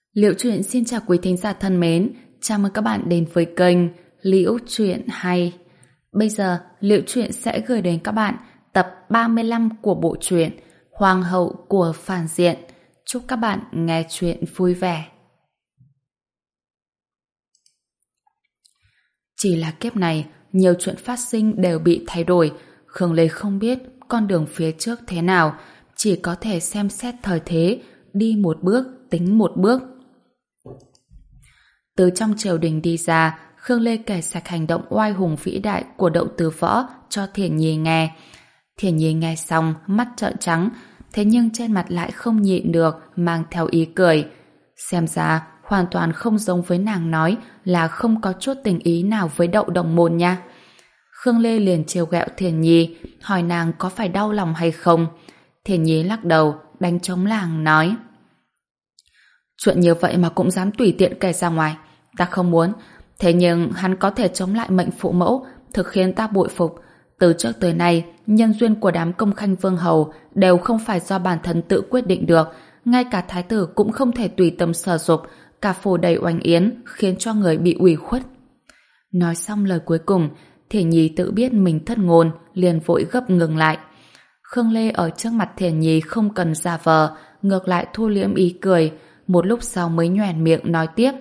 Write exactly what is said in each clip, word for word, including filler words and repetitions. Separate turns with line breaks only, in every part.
Liễu Chuyện xin chào quý thính giả thân mến, chào mừng các bạn đến với kênh Liễu Chuyện Hay. Bây giờ, Liễu Chuyện sẽ gửi đến các bạn tập ba mươi lăm của bộ truyện Hoàng hậu của phản diện. Chúc các bạn nghe chuyện vui vẻ. Chỉ là kiếp này, nhiều chuyện phát sinh đều bị thay đổi. Khương Lê không biết con đường phía trước thế nào, chỉ có thể xem xét thời thế, đi một bước, tính một bước. Từ trong triều đình đi ra, Khương Lê kể sạch hành động oai hùng vĩ đại của Đậu Từ Võ cho Thiển Nhi nghe. Thiển Nhi nghe xong, mắt trợn trắng, thế nhưng trên mặt lại không nhịn được, mang theo ý cười. Xem ra, hoàn toàn không giống với nàng nói là không có chút tình ý nào với Đậu đồng môn nha. Khương Lê liền trêu ghẹo Thiển Nhi, hỏi nàng có phải đau lòng hay không. Thiển Nhi lắc đầu, đánh trống làng, nói: chuyện như vậy mà cũng dám tùy tiện kể ra ngoài, ta không muốn. Thế nhưng hắn có thể chống lại mệnh phụ mẫu, thực khiến ta bội phục. Từ trước tới nay, nhân duyên của đám công khanh vương hầu đều không phải do bản thân tự quyết định được, ngay cả thái tử cũng không thể tùy tâm sở dục, cả phủ đầy oanh yến, khiến cho người bị ủy khuất. Nói xong lời cuối cùng, Thiển Nhi tự biết mình thất ngôn, liền vội gấp ngừng lại. Khương Lê ở trước mặt Thiển Nhi không cần giả vờ, ngược lại thu liễm ý cười, một lúc sau mới nhoẻn miệng nói tiếp: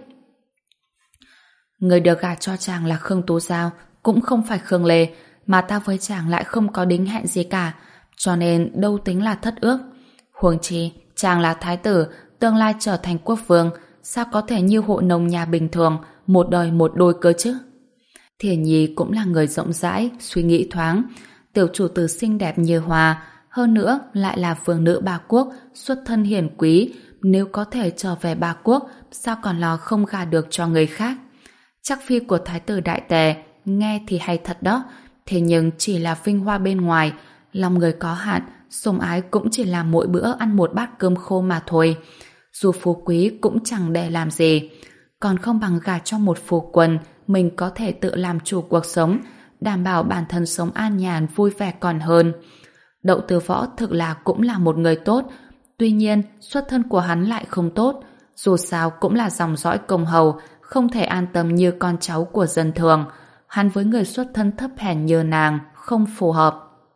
người được gả cho chàng là Khương Tú Giao, cũng không phải Khương Lê, mà ta với chàng lại không có đính hẹn gì cả, cho nên đâu tính là thất ước. Huống chi chàng là thái tử, tương lai trở thành quốc vương, sao có thể như hộ nông nhà bình thường, một đời một đôi cơ chứ? Thiển Nhi cũng là người rộng rãi, suy nghĩ thoáng, tiểu chủ tử xinh đẹp như hoa, hơn nữa lại là vương nữ ba quốc, xuất thân hiển quý, nếu có thể trở về ba quốc, sao còn lo không gả được cho người khác? Chắc phi của thái tử Đại Tề, nghe thì hay thật đó, thế nhưng chỉ là vinh hoa bên ngoài, lòng người có hạn, sủng ái cũng chỉ là mỗi bữa ăn một bát cơm khô mà thôi. Dù phú quý cũng chẳng để làm gì, còn không bằng gả cho một phu quân, mình có thể tự làm chủ cuộc sống, đảm bảo bản thân sống an nhàn vui vẻ còn hơn. Đậu Từ Võ thực là cũng là một người tốt, tuy nhiên xuất thân của hắn lại không tốt, dù sao cũng là dòng dõi công hầu, không thể an tâm như con cháu của dân thường. Hắn với người xuất thân thấp hèn như nàng không phù hợp.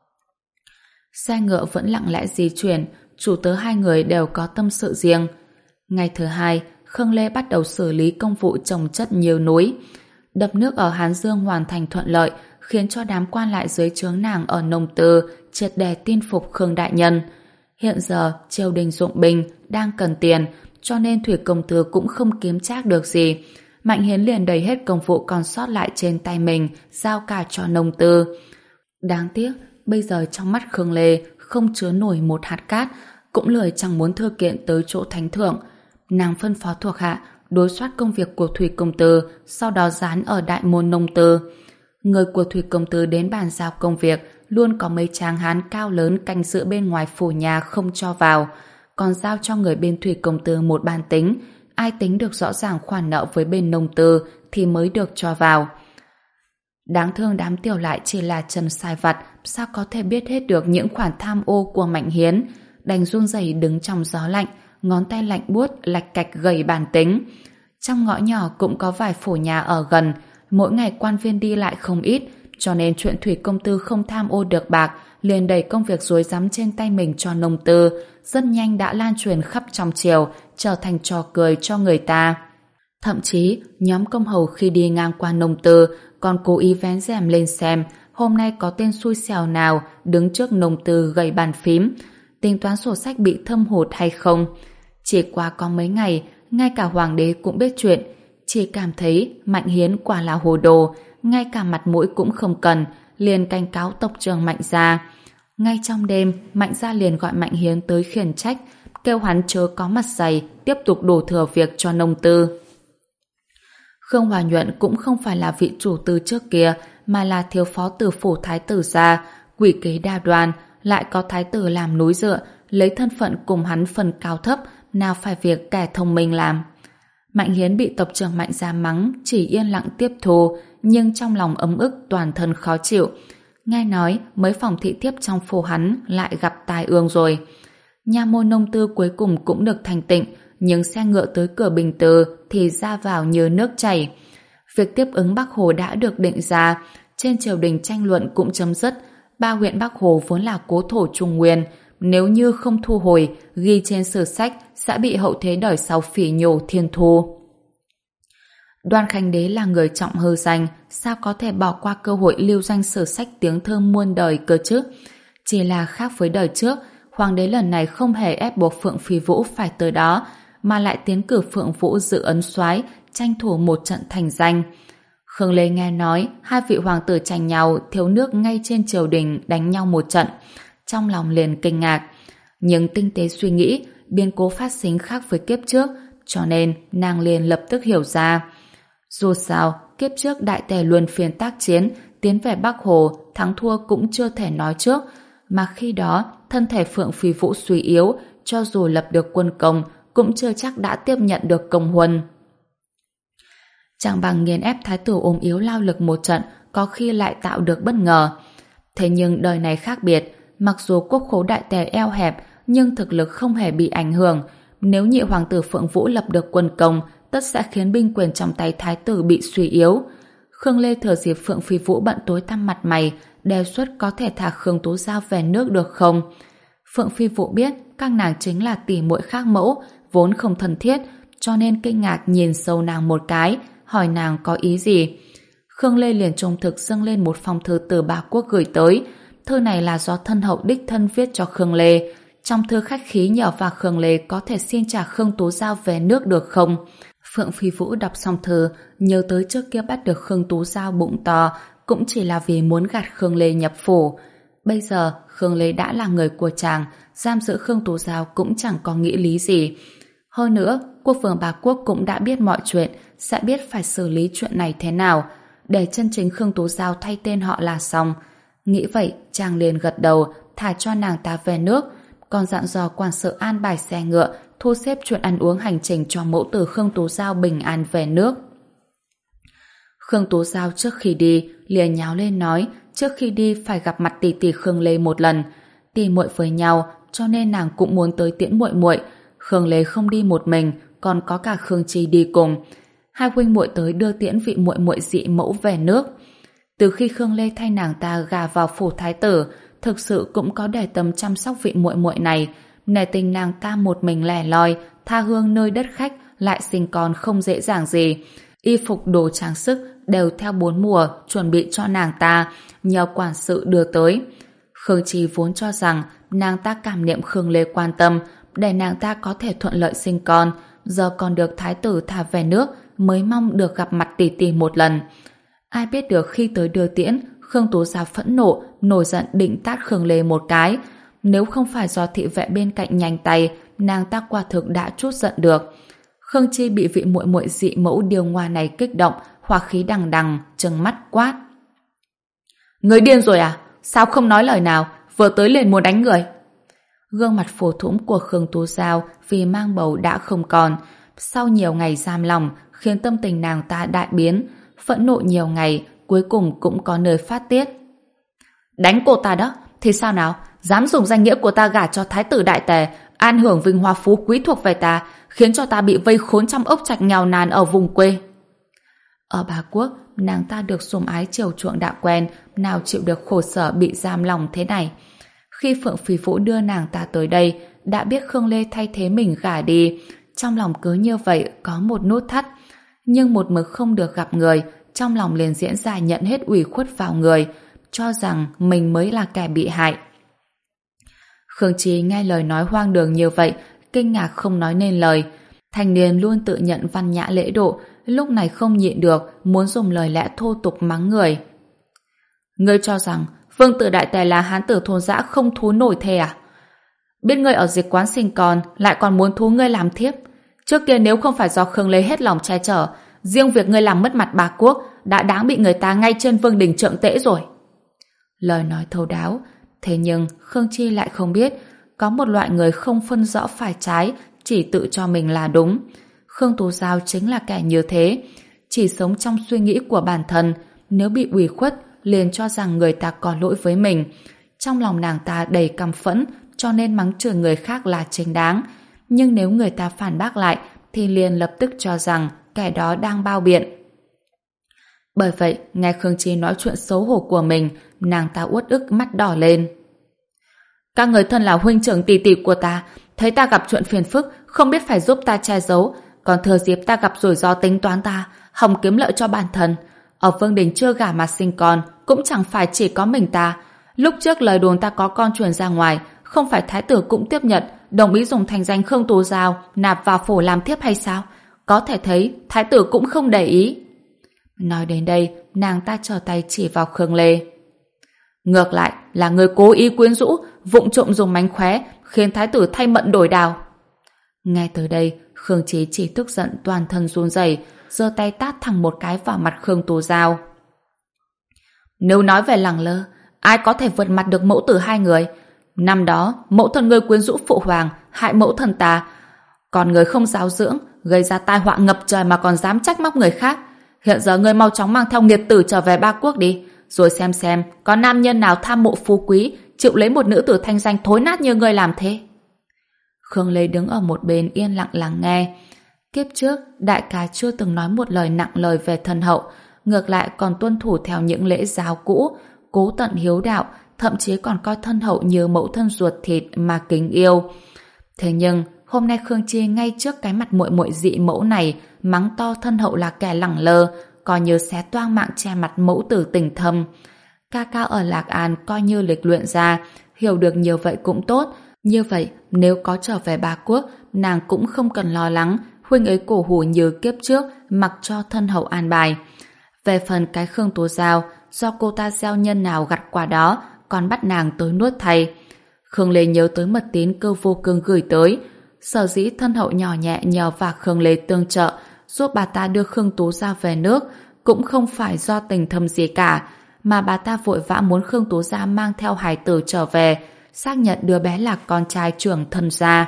Xe ngựa vẫn lặng lẽ di chuyển, chủ tớ hai người đều có tâm sự riêng. Ngày thứ hai, Khương Lê bắt đầu xử lý công vụ trồng chất nhiều núi. Đập nước ở Hán Dương hoàn thành thuận lợi, khiến cho đám quan lại dưới trướng nàng ở Nông Tư triệt để tin phục Khương đại nhân. Hiện giờ triều đình dụng binh đang cần tiền, cho nên Thủy công tử cũng không kiếm trác được gì. Mạnh Hiến liền đẩy hết công vụ còn sót lại trên tay mình, giao cả cho Nông Tư. Đáng tiếc, bây giờ trong mắt Khương Lê không chứa nổi một hạt cát, cũng lười chẳng muốn thư kiện tới chỗ thánh thượng. Nàng phân phó thuộc hạ đối soát công việc của Thủy công tử, sau đó dán ở đại môn Nông Tư. Người của Thủy công tử đến bàn giao công việc, luôn có mấy tráng hán cao lớn canh giữ bên ngoài phủ nhà không cho vào, còn giao cho người bên Thủy công tử một bàn tính, ai tính được rõ ràng khoản nợ với bên Nông Tư thì mới được cho vào. Đáng thương đám tiểu lại chỉ là trần sai vặt, sao có thể biết hết được những khoản tham ô của Mạnh Hiến, đành run rẩy đứng trong gió lạnh, ngón tay lạnh buốt lạch cạch gầy bàn tính. Trong ngõ nhỏ cũng có vài phủ nhà ở gần, mỗi ngày quan viên đi lại không ít, cho nên chuyện Thủy công tử không tham ô được bạc, liền đẩy công việc rối rắm trên tay mình cho Nông Tư, rất nhanh đã lan truyền khắp trong triều, trở thành trò cười cho người ta. Thậm chí, nhóm công hầu khi đi ngang qua Nông Tư còn cố ý vén rèm lên xem hôm nay có tên xui xẻo nào đứng trước Nông Tư gầy bàn phím, tính toán sổ sách bị thâm hụt hay không. Chỉ qua có mấy ngày, ngay cả hoàng đế cũng biết chuyện, chỉ cảm thấy Mạnh Hiến quả là hồ đồ, ngay cả mặt mũi cũng không cần, liền cảnh cáo tộc trưởng Mạnh gia. Ngay trong đêm, Mạnh gia liền gọi Mạnh Hiến tới khiển trách, kêu hắn chớ có mặt dày, tiếp tục đổ thừa việc cho Nông Tư. Khương Hòa Nhuận cũng không phải là vị chủ từ trước kia, mà là thiếu phó từ phủ thái tử gia, quỷ kế đa đoan, lại có thái tử làm núi dựa, lấy thân phận cùng hắn phần cao thấp, nào phải việc kẻ thông minh làm. Mạnh Hiến bị tộc trưởng Mạnh gia mắng, chỉ yên lặng tiếp thu, nhưng trong lòng ấm ức, toàn thân khó chịu. Nghe nói mấy phòng thị thiếp trong phủ hắn lại gặp tai ương rồi. Nha môn Nông Tư cuối cùng cũng được thành tịnh, nhưng xe ngựa tới cửa Bình Từ thì ra vào như nước chảy. Việc tiếp ứng Bắc Hồ đã được định ra, trên triều đình tranh luận cũng chấm dứt. Ba huyện Bắc Hồ vốn là cố thổ Trung Nguyên, nếu như không thu hồi, ghi trên sử sách sẽ bị hậu thế đời sau phỉ nhổ thiên thu. Đoan Khánh Đế là người trọng hư danh, sao có thể bỏ qua cơ hội lưu danh sử sách tiếng thơ muôn đời cơ chứ? Chỉ là khác với đời trước, Hoàng đế lần này không hề ép buộc Phượng Phi Vũ phải tới đó, mà lại tiến cử Phượng Vũ dự ấn soái, tranh thủ một trận thành danh. Khương Lê nghe nói hai vị hoàng tử tranh nhau thiếu nước ngay trên triều đình đánh nhau một trận, trong lòng liền kinh ngạc. Nhưng tinh tế suy nghĩ, biến cố phát sinh khác với kiếp trước, cho nên nàng liền lập tức hiểu ra. Dù sao, kiếp trước đại tề luân phiên tác chiến, tiến về Bắc Hồ, thắng thua cũng chưa thể nói trước, mà khi đó thân thể Phượng Phi Vũ suy yếu, cho dù lập được quân công cũng chưa chắc đã tiếp nhận được công huân. Chẳng bằng nghiền ép thái tử ốm yếu lao lực một trận, có khi lại tạo được bất ngờ. Thế nhưng đời này khác biệt, mặc dù quốc khố đại tề eo hẹp, nhưng thực lực không hề bị ảnh hưởng. Nếu nhị hoàng tử Phượng Vũ lập được quân công, tất sẽ khiến binh quyền trong tay thái tử bị suy yếu. Khương Lê thừa dịp Phượng Phi Vũ bận tối tăm mặt mày, đề xuất có thể thả Khương Tú Giao về nước được không? Phượng Phi Vũ biết các nàng chính là tỷ muội khác mẫu, vốn không thân thiết, cho nên kinh ngạc nhìn sâu nàng một cái, hỏi nàng có ý gì. Khương Lê liền trung thực dâng lên một phong thư từ Ba Quốc gửi tới. Thư này là do thân hậu đích thân viết cho Khương Lê. Trong thư khách khí nhờ và Khương Lê có thể xin trả Khương Tú Giao về nước được không. Phượng Phi Vũ đọc xong thư, nhớ tới trước kia bắt được Khương Tú Giao bụng to, cũng chỉ là vì muốn gạt Khương Lê nhập phủ. Bây giờ Khương Lê đã là người của chàng, giam giữ Khương Tú Giao cũng chẳng có nghĩ lý gì. Hơn nữa, quốc vương Ba Quốc cũng đã biết mọi chuyện, sẽ biết phải xử lý chuyện này thế nào, để chân chính Khương Tú Giao thay tên họ là xong. Nghĩ vậy, chàng liền gật đầu, thả cho nàng ta về nước, còn dặn dò quản sự an bài xe ngựa, thu xếp chuyện ăn uống hành trình cho mẫu tử Khương Tú Giao bình an về nước. Khương Tú Giao trước khi đi, liền nháo lên nói, trước khi đi phải gặp mặt tỷ tỷ Khương Lê một lần. Tỷ muội với nhau, cho nên nàng cũng muốn tới tiễn muội muội. Khương Lê không đi một mình, còn có cả Khương Chi đi cùng. Hai huynh muội tới đưa tiễn vị muội muội dị mẫu về nước. Từ khi Khương Lê thay nàng ta gả vào phủ thái tử, thực sự cũng có để tâm chăm sóc vị muội muội này. Nể tình nàng ta một mình lẻ loi, tha hương nơi đất khách, lại sinh con không dễ dàng gì. Y phục đồ trang sức đều theo bốn mùa chuẩn bị cho nàng ta, nhờ quản sự đưa tới. Khương Chi vốn cho rằng nàng ta cảm niệm Khương Lê quan tâm, để nàng ta có thể thuận lợi sinh con, giờ còn được thái tử thả về nước, mới mong được gặp mặt tỷ tỷ một lần. Ai biết được khi tới đưa tiễn, Khương Tú Giao phẫn nộ, nổi giận định tát Khương Lê một cái. Nếu không phải do thị vệ bên cạnh nhanh tay, nàng ta quả thực đã trút giận được. Khương Chi bị vị muội muội dị mẫu điều ngoa này kích động, hỏa khí đằng đằng, trừng mắt quát: Người điên rồi à? Sao không nói lời nào, vừa tới liền muốn đánh người? Gương mặt phổ thủng của Khương Tú Giao vì mang bầu đã không còn. Sau nhiều ngày giam lòng, khiến tâm tình nàng ta đại biến, phẫn nộ nhiều ngày, cuối cùng cũng có nơi phát tiết. Đánh cô ta đó, thì sao nào? Dám dùng danh nghĩa của ta gả cho thái tử đại tề, an hưởng vinh hoa phú quý thuộc về ta, khiến cho ta bị vây khốn trong ốc trạch nghèo nàn ở vùng quê. Ở Ba Quốc, nàng ta được sủng ái chiều chuộng đã quen, nào chịu được khổ sở bị giam lòng thế này. Khi Phượng Phi Vũ đưa nàng ta tới đây, đã biết Khương Lê thay thế mình gả đi, trong lòng cứ như vậy có một nút thắt. Nhưng một mực không được gặp người, trong lòng liền diễn ra nhận hết ủy khuất vào người, cho rằng mình mới là kẻ bị hại. Khương Chi nghe lời nói hoang đường như vậy, kinh ngạc không nói nên lời. Thanh niên luôn tự nhận văn nhã lễ độ, lúc này không nhịn được, muốn dùng lời lẽ thô tục mắng người. Ngươi cho rằng vương tử đại tề là hán tử thôn dã không thú nổi thề à? Biết ngươi ở dịch quán sinh con, lại còn muốn thú ngươi làm thiếp. Trước kia nếu không phải do Khương Lê hết lòng che chở, riêng việc ngươi làm mất mặt Ba Quốc đã đáng bị người ta ngay trên vương đình trượng tễ rồi. Lời nói thấu đáo, thế nhưng Khương Chi lại không biết có một loại người không phân rõ phải trái, chỉ tự cho mình là đúng. Khương Tú Giao chính là kẻ như thế, chỉ sống trong suy nghĩ của bản thân, nếu bị ủy khuất liền cho rằng người ta có lỗi với mình. Trong lòng nàng ta đầy căm phẫn, cho nên mắng chửi người khác là chính đáng. nhưng nếu người ta phản bác lại thì liền lập tức cho rằng kẻ đó đang bao biện. Bởi vậy, nghe Khương Chi nói chuyện xấu hổ của mình, nàng ta uất ức mắt đỏ lên. Các người thân là huynh trưởng tỷ tỷ của ta, thấy ta gặp chuyện phiền phức, không biết phải giúp ta che giấu, còn thừa dịp ta gặp rủi ro tính toán ta, hòng kiếm lợi cho bản thân. Ở Vương Đình chưa gả mà sinh con, cũng chẳng phải chỉ có mình ta. Lúc trước lời đồn ta có con truyền ra ngoài, không phải thái tử cũng tiếp nhận, đồng ý dùng thành danh Khương Tú Giao nạp vào phủ làm thiếp hay sao? Có thể thấy thái tử cũng không để ý. Nói đến đây, nàng ta trở tay chỉ vào Khương Lê. Ngược lại là người cố ý quyến rũ, vụng trộm dùng mánh khóe, khiến thái tử thay mận đổi đào. Nghe tới đây, Khương Chí chỉ tức giận toàn thân run rẩy, giơ tay tát thẳng một cái vào mặt Khương Tú Giao. Nếu nói về lẳng lơ, ai có thể vượt mặt được mẫu tử hai người? Năm đó, mẫu thân ngươi quyến rũ phụ hoàng, hại mẫu thân ta. Còn người không giáo dưỡng, gây ra tai họa ngập trời mà còn dám trách móc người khác. Hiện giờ ngươi mau chóng mang theo nghiệt tử trở về Ba Quốc đi, rồi xem xem có nam nhân nào tham mộ phú quý, chịu lấy một nữ tử thanh danh thối nát như ngươi làm thế. Khương Lê đứng ở một bên yên lặng lắng nghe. Kiếp trước, đại ca chưa từng nói một lời nặng lời về thân hậu, ngược lại còn tuân thủ theo những lễ giáo cũ, cố tận hiếu đạo, thậm chí còn coi thân hậu như mẫu thân ruột thịt mà kính yêu. Thế nhưng, hôm nay Khương Chi ngay trước cái mặt muội muội dị mẫu này mắng to thân hậu là kẻ lẳng lơ, coi như xé toang mạng che mặt mẫu tử tình thâm. Ca ca ở Lạc An coi như lịch luyện ra, hiểu được nhiều vậy cũng tốt. Như vậy, nếu có trở về Ba Quốc, nàng cũng không cần lo lắng huynh ấy cổ hủ như kiếp trước, mặc cho thân hậu an bài. Về phần cái Khương Tú Giao, do cô ta gieo nhân nào gặt quả đó, còn bắt nàng tới nuốt thay. Khương Lê nhớ tới mật tín Cơ Vô Cương gửi tới. Sở dĩ thân hậu nhỏ nhẹ nhờ và Khương Lê tương trợ, giúp bà ta đưa Khương Tú Giao về nước, cũng không phải do tình thâm gì cả, mà bà ta vội vã muốn Khương Tú Giao mang theo hài tử trở về, xác nhận đứa bé là con trai trưởng thân gia.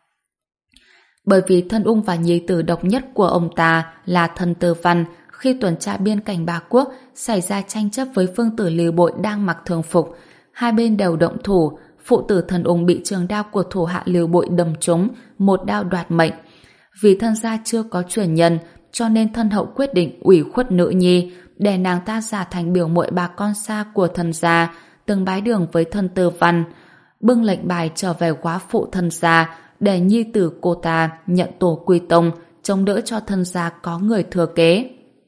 Bởi vì thân ung và nhi tử độc nhất của ông ta là thân Tư Văn, khi tuần tra biên cảnh Ba Quốc xảy ra tranh chấp với phương tử Lưu Bội đang mặc thường phục, hai bên đều động thủ, phụ tử thân ung bị trường đao của thủ hạ Lưu Bội đâm trúng, một đao đoạt mệnh. Vì thân gia chưa có truyền nhân, cho nên thân hậu quyết định ủy khuất nữ nhi, để nàng ta giả thành biểu muội bà con xa của thân gia, từng bái đường với thân Tư Văn, bưng lệnh bài trở về góa phụ thân gia, để nhi tử cô ta nhận tổ quy tông, chống đỡ cho thân gia có người thừa kế.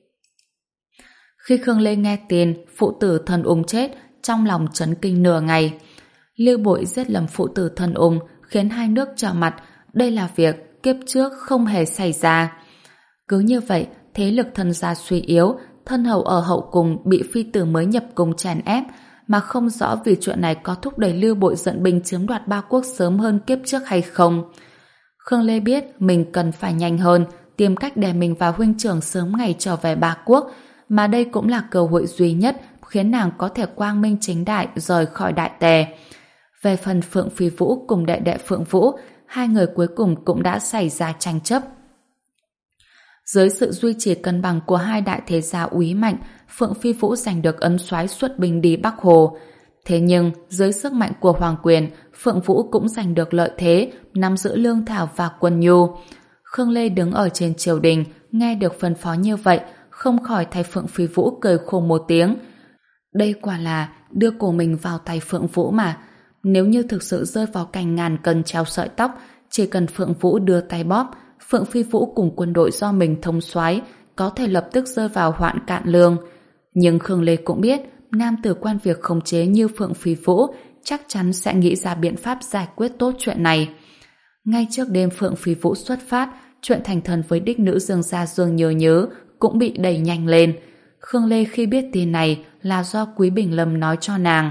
Khi Khương Lê nghe tin phụ tử thân ung chết, trong lòng chấn kinh nửa ngày. Lưu Bội giết lầm phụ tử thân ung, khiến hai nước trở mặt. Đây là việc kiếp trước không hề xảy ra. Cứ như vậy, thế lực thân gia suy yếu, thân hậu ở hậu cung bị phi tử mới nhập cung chèn ép, mà không rõ vì chuyện này có thúc đẩy Lưu Bội dẫn binh chiếm đoạt Ba Quốc sớm hơn kiếp trước hay không. Khương Lê biết mình cần phải nhanh hơn, tìm cách để mình và huynh trưởng sớm ngày trở về Ba Quốc, mà đây cũng là cơ hội duy nhất khiến nàng có thể quang minh chính đại rời khỏi Đại Tề. Về phần Phượng Phi Vũ cùng đệ đệ Phượng Vũ, hai người cuối cùng cũng đã xảy ra tranh chấp. Dưới sự duy trì cân bằng của hai đại thế gia úy mạnh, Phượng Phi Vũ giành được ấn soái xuất binh đi Bắc Hồ. Thế nhưng, dưới sức mạnh của Hoàng Quyền, Phượng Vũ cũng giành được lợi thế, nắm giữ lương thảo và quân nhu. Khương Lê đứng ở trên triều đình, nghe được phân phó như vậy, không khỏi thay Phượng Phi Vũ cười khổ một tiếng. Đây quả là đưa của mình vào tay Phượng Vũ mà. Nếu như thực sự rơi vào cảnh ngàn cân treo sợi tóc, chỉ cần Phượng Vũ đưa tay bóp, Phượng Phi Vũ cùng quân đội do mình thống soái có thể lập tức rơi vào hoạn cạn lương. Nhưng Khương Lê cũng biết, nam tử quan việc khống chế như Phượng Phi Vũ chắc chắn sẽ nghĩ ra biện pháp giải quyết tốt chuyện này. Ngay trước đêm Phượng Phi Vũ xuất phát, chuyện thành thần với đích nữ Dương gia Dương Nhớ Nhớ cũng bị đẩy nhanh lên. Khương Lê khi biết tin này là do Quý Bình Lâm nói cho nàng.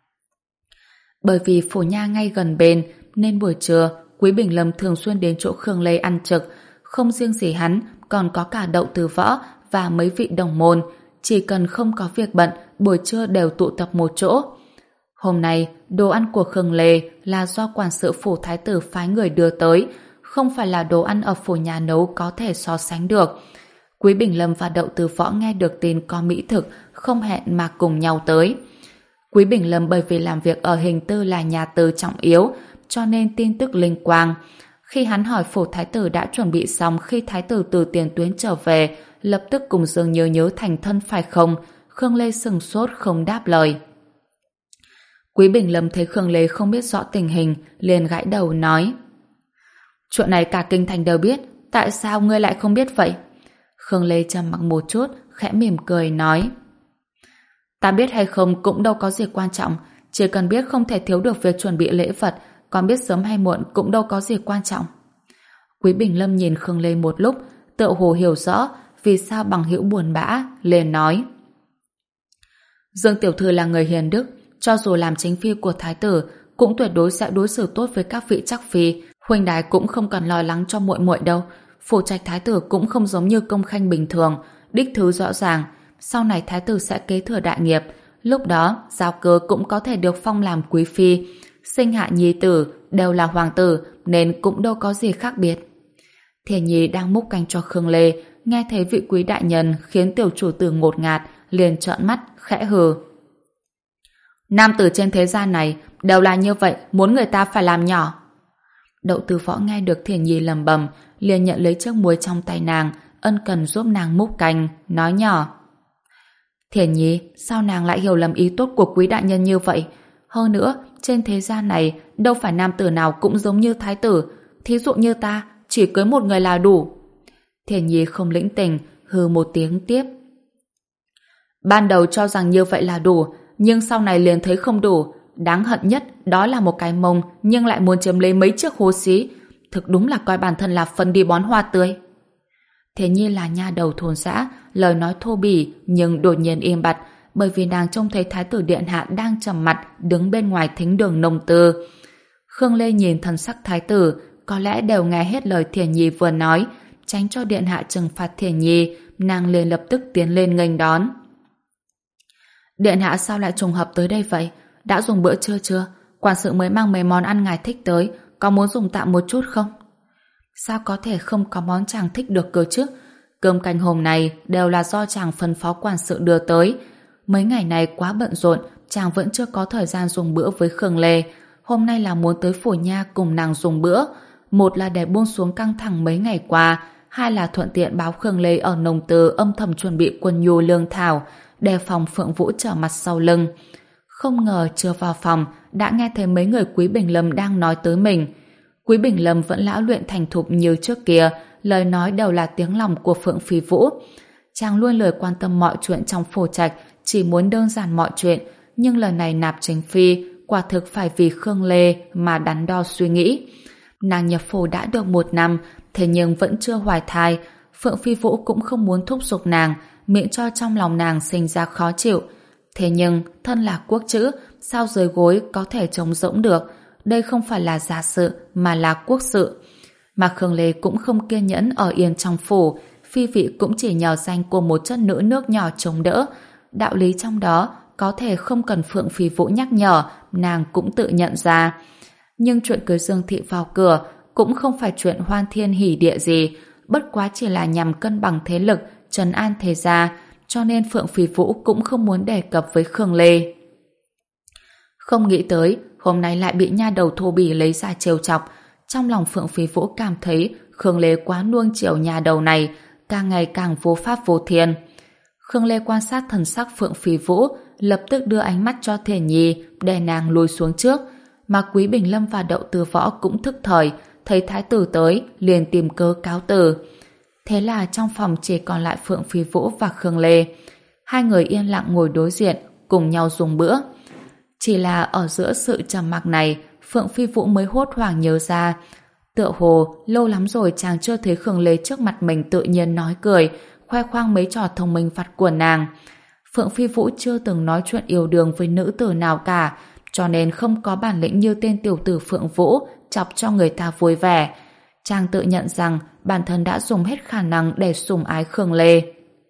Bởi vì Phổ Nha ngay gần bên, nên buổi trưa Quý Bình Lâm thường xuyên đến chỗ Khương Lê ăn trực. Không riêng gì hắn, còn có cả Đậu Từ Võ và mấy vị đồng môn. Chỉ cần không có việc bận, buổi trưa đều tụ tập một chỗ. Hôm nay, đồ ăn của Khương Lê là do quản sự phủ thái tử phái người đưa tới, không phải là đồ ăn ở Phổ Nhà nấu có thể so sánh được. Quý Bình Lâm và Đậu Từ Võ nghe được tin có mỹ thực, không hẹn mà cùng nhau tới. Quý Bình Lâm bởi vì làm việc ở hình tư là nhà tư trọng yếu, cho nên tin tức linh quang. Khi hắn hỏi phủ thái tử đã chuẩn bị xong khi thái tử từ tiền tuyến trở về, lập tức cùng Dương Nhớ Nhớ thành thân phải không? Khương Lê sừng sốt không đáp lời. Quý Bình Lâm thấy Khương Lê không biết rõ tình hình, liền gãi đầu nói: chuyện này cả kinh thành đều biết, tại sao ngươi lại không biết vậy? Khương Lê trầm mặc một chút, khẽ mỉm cười nói: ta biết hay không cũng đâu có gì quan trọng, chỉ cần biết không thể thiếu được việc chuẩn bị lễ vật, còn biết sớm hay muộn cũng đâu có gì quan trọng. Quý Bình Lâm nhìn Khương Lê một lúc, tựa hồ hiểu rõ vì sao bằng hữu buồn bã, liền nói: Dương tiểu thư là người hiền đức, cho dù làm chính phi của thái tử cũng tuyệt đối sẽ đối xử tốt với các vị chắc phi, huynh đài cũng không cần lo lắng cho muội muội đâu. Phủ trạch thái tử cũng không giống như công khanh bình thường, đích thứ rõ ràng, sau này thái tử sẽ kế thừa đại nghiệp, lúc đó giao cơ cũng có thể được phong làm quý phi, sinh hạ nhi tử đều là hoàng tử nên cũng đâu có gì khác biệt. Thiền Nhi đang múc canh cho Khương Lê, nghe thấy vị quý đại nhân khiến tiểu chủ tử ngột ngạt, liền trợn mắt khẽ hừ: nam tử trên thế gian này đều là như vậy, muốn người ta phải làm nhỏ. Đậu Từ Võ nghe được Thiền Nhi lầm bầm, liền nhận lấy chiếc muối trong tay nàng, ân cần giúp nàng múc canh, nói nhỏ: Thiền Nhi, sao nàng lại hiểu lầm ý tốt của quý đại nhân như vậy? Hơn nữa, trên thế gian này đâu phải nam tử nào cũng giống như thái tử, thí dụ như ta chỉ cưới một người là đủ. Thiền Nhi không lĩnh tình, hừ một tiếng tiếp: ban đầu cho rằng như vậy là đủ, nhưng sau này liền thấy không đủ. Đáng hận nhất đó là một cái mông nhưng lại muốn chiếm lấy mấy chiếc hố xí, thực đúng là coi bản thân là phân đi bón hoa tươi. Thế Nhi là nha đầu thôn xã, lời nói thô bỉ nhưng đột nhiên im bặt, bởi vì nàng trông thấy thái tử điện hạ đang trầm mặt đứng bên ngoài thính đường nông tư. Khương Lê nhìn thần sắc thái tử, có lẽ đều nghe hết lời Thiền Nhi vừa nói, tránh cho điện hạ trừng phạt Thiền Nhi, nàng liền lập tức tiến lên nghênh đón. Điện hạ sao lại trùng hợp tới đây vậy? Đã dùng bữa trưa chưa? Quản sự mới mang mấy món ăn ngài thích tới, có muốn dùng tạm một chút không? Sao có thể không có món chàng thích được cơ chứ? Cơm canh hôm nay đều là do chàng phân phó quản sự đưa tới. Mấy ngày này quá bận rộn, chàng vẫn chưa có thời gian dùng bữa với Khương Lê. Hôm nay là muốn tới phủ nha cùng nàng dùng bữa. Một là để buông xuống căng thẳng mấy ngày qua, hai là thuận tiện báo Khương Lê ở nông từ âm thầm chuẩn bị quân nhu lương thảo, đề phòng Phượng Vũ trở mặt sau lưng. Không ngờ chưa vào phòng đã nghe thấy mấy người Quý Bình Lâm đang nói tới mình. Quý Bình Lâm vẫn lão luyện thành thục như trước kia, lời nói đều là tiếng lòng của Phượng Phi Vũ. Chàng luôn lời quan tâm mọi chuyện trong phủ trạch, chỉ muốn đơn giản mọi chuyện, nhưng lần này nạp chính phi quả thực phải vì Khương Lê mà đắn đo suy nghĩ. Nàng nhập phủ đã được một năm, thế nhưng vẫn chưa hoài thai. Phượng Phi Vũ cũng không muốn thúc giục nàng, miễn cho trong lòng nàng sinh ra khó chịu. Thế nhưng thân là quốc chữ, sao dưới gối có thể trống rỗng được? Đây không phải là giả sự mà là quốc sự. Mà Khương Lê cũng không kiên nhẫn ở yên trong phủ, phi vị cũng chỉ nhờ danh của một chất nữ nước nhỏ chống đỡ. Đạo lý trong đó có thể không cần Phượng Phi Vũ nhắc nhở, nàng cũng tự nhận ra. Nhưng chuyện cưới Dương Thị vào cửa cũng không phải chuyện hoan thiên hỷ địa gì, bất quá chỉ là nhằm cân bằng thế lực, trấn an thế gia, cho nên Phượng Phi Vũ cũng không muốn đề cập với Khương Lê. Không nghĩ tới hôm nay lại bị nha đầu thô bỉ lấy ra trêu chọc. Trong lòng Phượng Phi Vũ cảm thấy Khương Lê quá nuông chiều nhà đầu này, càng ngày càng vô pháp vô thiên. Khương Lê quan sát thần sắc Phượng Phi Vũ, lập tức đưa ánh mắt cho Thiền Nhi để nàng lùi xuống trước. Mà Quý Bình Lâm và Đậu Từ Võ cũng thức thời, thấy thái tử tới liền tìm cớ cáo từ. Thế là trong phòng chỉ còn lại Phượng Phi Vũ và Khương Lê. Hai người yên lặng ngồi đối diện, cùng nhau dùng bữa. Chỉ là ở giữa sự trầm mặc này, Phượng Phi Vũ mới hốt hoảng nhớ ra. Tựa hồ, lâu lắm rồi chàng chưa thấy Khương Lê trước mặt mình tự nhiên nói cười, khoe khoang mấy trò thông minh vặt của nàng. Phượng Phi Vũ chưa từng nói chuyện yêu đương với nữ tử nào cả, cho nên không có bản lĩnh như tên tiểu tử Phượng Vũ chọc cho người ta vui vẻ. Chàng tự nhận rằng bản thân đã dùng hết khả năng để sủng ái Khương Lê.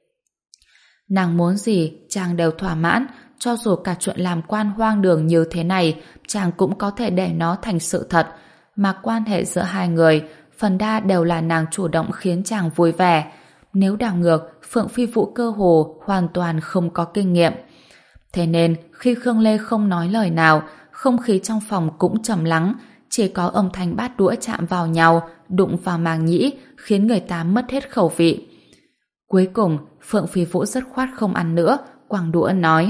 Nàng muốn gì, chàng đều thỏa mãn, cho dù cả chuyện làm quan hoang đường như thế này, chàng cũng có thể để nó thành sự thật. Mà quan hệ giữa hai người, phần đa đều là nàng chủ động khiến chàng vui vẻ. Nếu đảo ngược, Phượng Phi Vũ cơ hồ hoàn toàn không có kinh nghiệm. Thế nên, khi Khương Lê không nói lời nào, không khí trong phòng cũng trầm lắng, chỉ có âm thanh bát đũa chạm vào nhau, đụng vào màng nhĩ, khiến người ta mất hết khẩu vị. Cuối cùng, Phượng Phi Vũ dứt khoát không ăn nữa, quàng đũa nói: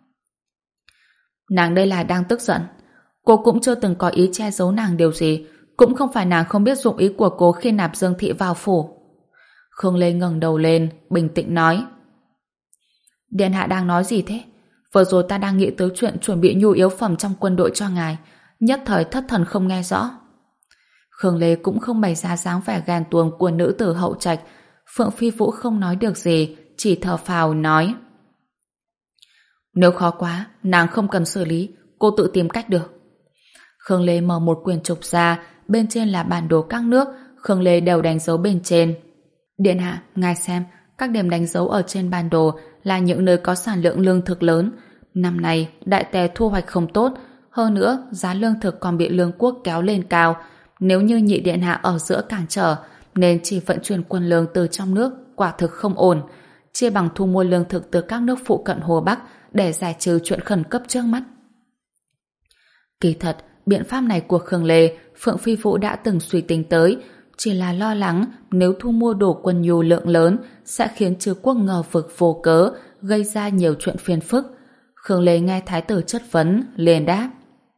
Nàng đây là đang tức giận. Cô cũng chưa từng có ý che giấu nàng điều gì, cũng không phải nàng không biết dụng ý của cô khi nạp Dương Thị vào phủ. Khương Lê ngẩng đầu lên, bình tĩnh nói: Điện hạ đang nói gì thế? Vừa rồi ta đang nghĩ tới chuyện chuẩn bị nhu yếu phẩm trong quân đội cho ngài, nhất thời thất thần không nghe rõ. Khương Lê cũng không bày ra dáng vẻ ghen tuông của nữ tử hậu trạch. Phượng Phi Vũ không nói được gì, chỉ thở phào nói: Nếu khó quá, nàng không cần xử lý, cô tự tìm cách được. Khương Lê mở một quyển trục ra, bên trên là bản đồ các nước, Khương Lê đều đánh dấu bên trên. Điện hạ, ngài xem, các điểm đánh dấu ở trên bản đồ là những nơi có sản lượng lương thực lớn. Năm nay, đại tề thu hoạch không tốt, hơn nữa, giá lương thực còn bị lương quốc kéo lên cao. Nếu như nhị điện hạ ở giữa cản trở, nên chỉ vận chuyển quân lương từ trong nước, quả thực không ổn. Chia bằng thu mua lương thực từ các nước phụ cận Hồ Bắc để giải trừ chuyện khẩn cấp trước mắt. Kỳ thật, biện pháp này của Khương Lê, Phượng Phi Vũ đã từng suy tính tới, chỉ là lo lắng nếu thu mua đồ quân nhu lượng lớn sẽ khiến Trư quốc ngờ vực vô cớ, gây ra nhiều chuyện phiền phức. Khương Lê nghe thái tử chất vấn, liền đáp: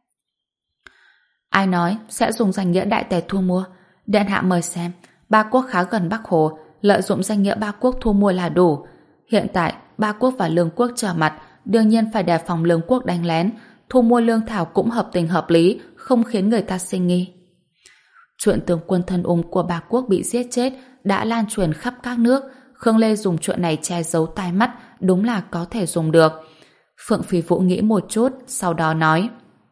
Ai nói sẽ dùng danh nghĩa đại tề thu mua? Điện hạ mời xem, ba quốc khá gần Bắc Hồ, lợi dụng danh nghĩa ba quốc thu mua là đủ. Hiện tại, ba quốc và lương quốc trở mặt, đương nhiên phải đề phòng lương quốc đánh lén. Thu mua lương thảo cũng hợp tình hợp lý, không khiến người ta sinh nghi. Chuyện tướng quân thân ung của ba quốc bị giết chết đã lan truyền khắp các nước. Khương Lê dùng chuyện này che giấu tai mắt, đúng là có thể dùng được. Phượng Phi Vũ nghĩ một chút, sau đó nói: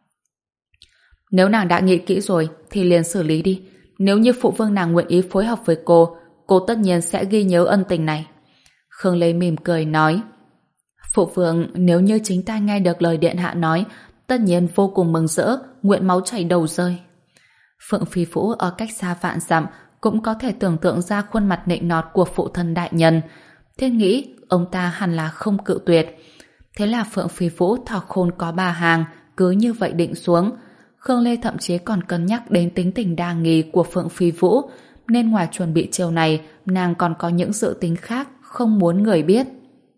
Nếu nàng đã nghĩ kỹ rồi thì liền xử lý đi. Nếu như phụ vương nàng nguyện ý phối hợp với cô, cô tất nhiên sẽ ghi nhớ ân tình này. Khương Lê mỉm cười nói: Phụ vương, nếu như chính ta nghe được lời điện hạ nói, tất nhiên vô cùng mừng rỡ, nguyện máu chảy đầu rơi. Phượng Phi Vũ ở cách xa vạn dặm cũng có thể tưởng tượng ra khuôn mặt nịnh nọt của phụ thân đại nhân. Thiên nghĩ ông ta hẳn là không cự tuyệt. Thế là Phượng Phi Vũ thọ khôn có ba hàng, cứ như vậy định xuống. Khương Lê thậm chí còn cân nhắc đến tính tình đa nghi của Phượng Phi Vũ, nên ngoài chuẩn bị chiều này, nàng còn có những dự tính khác không muốn người biết.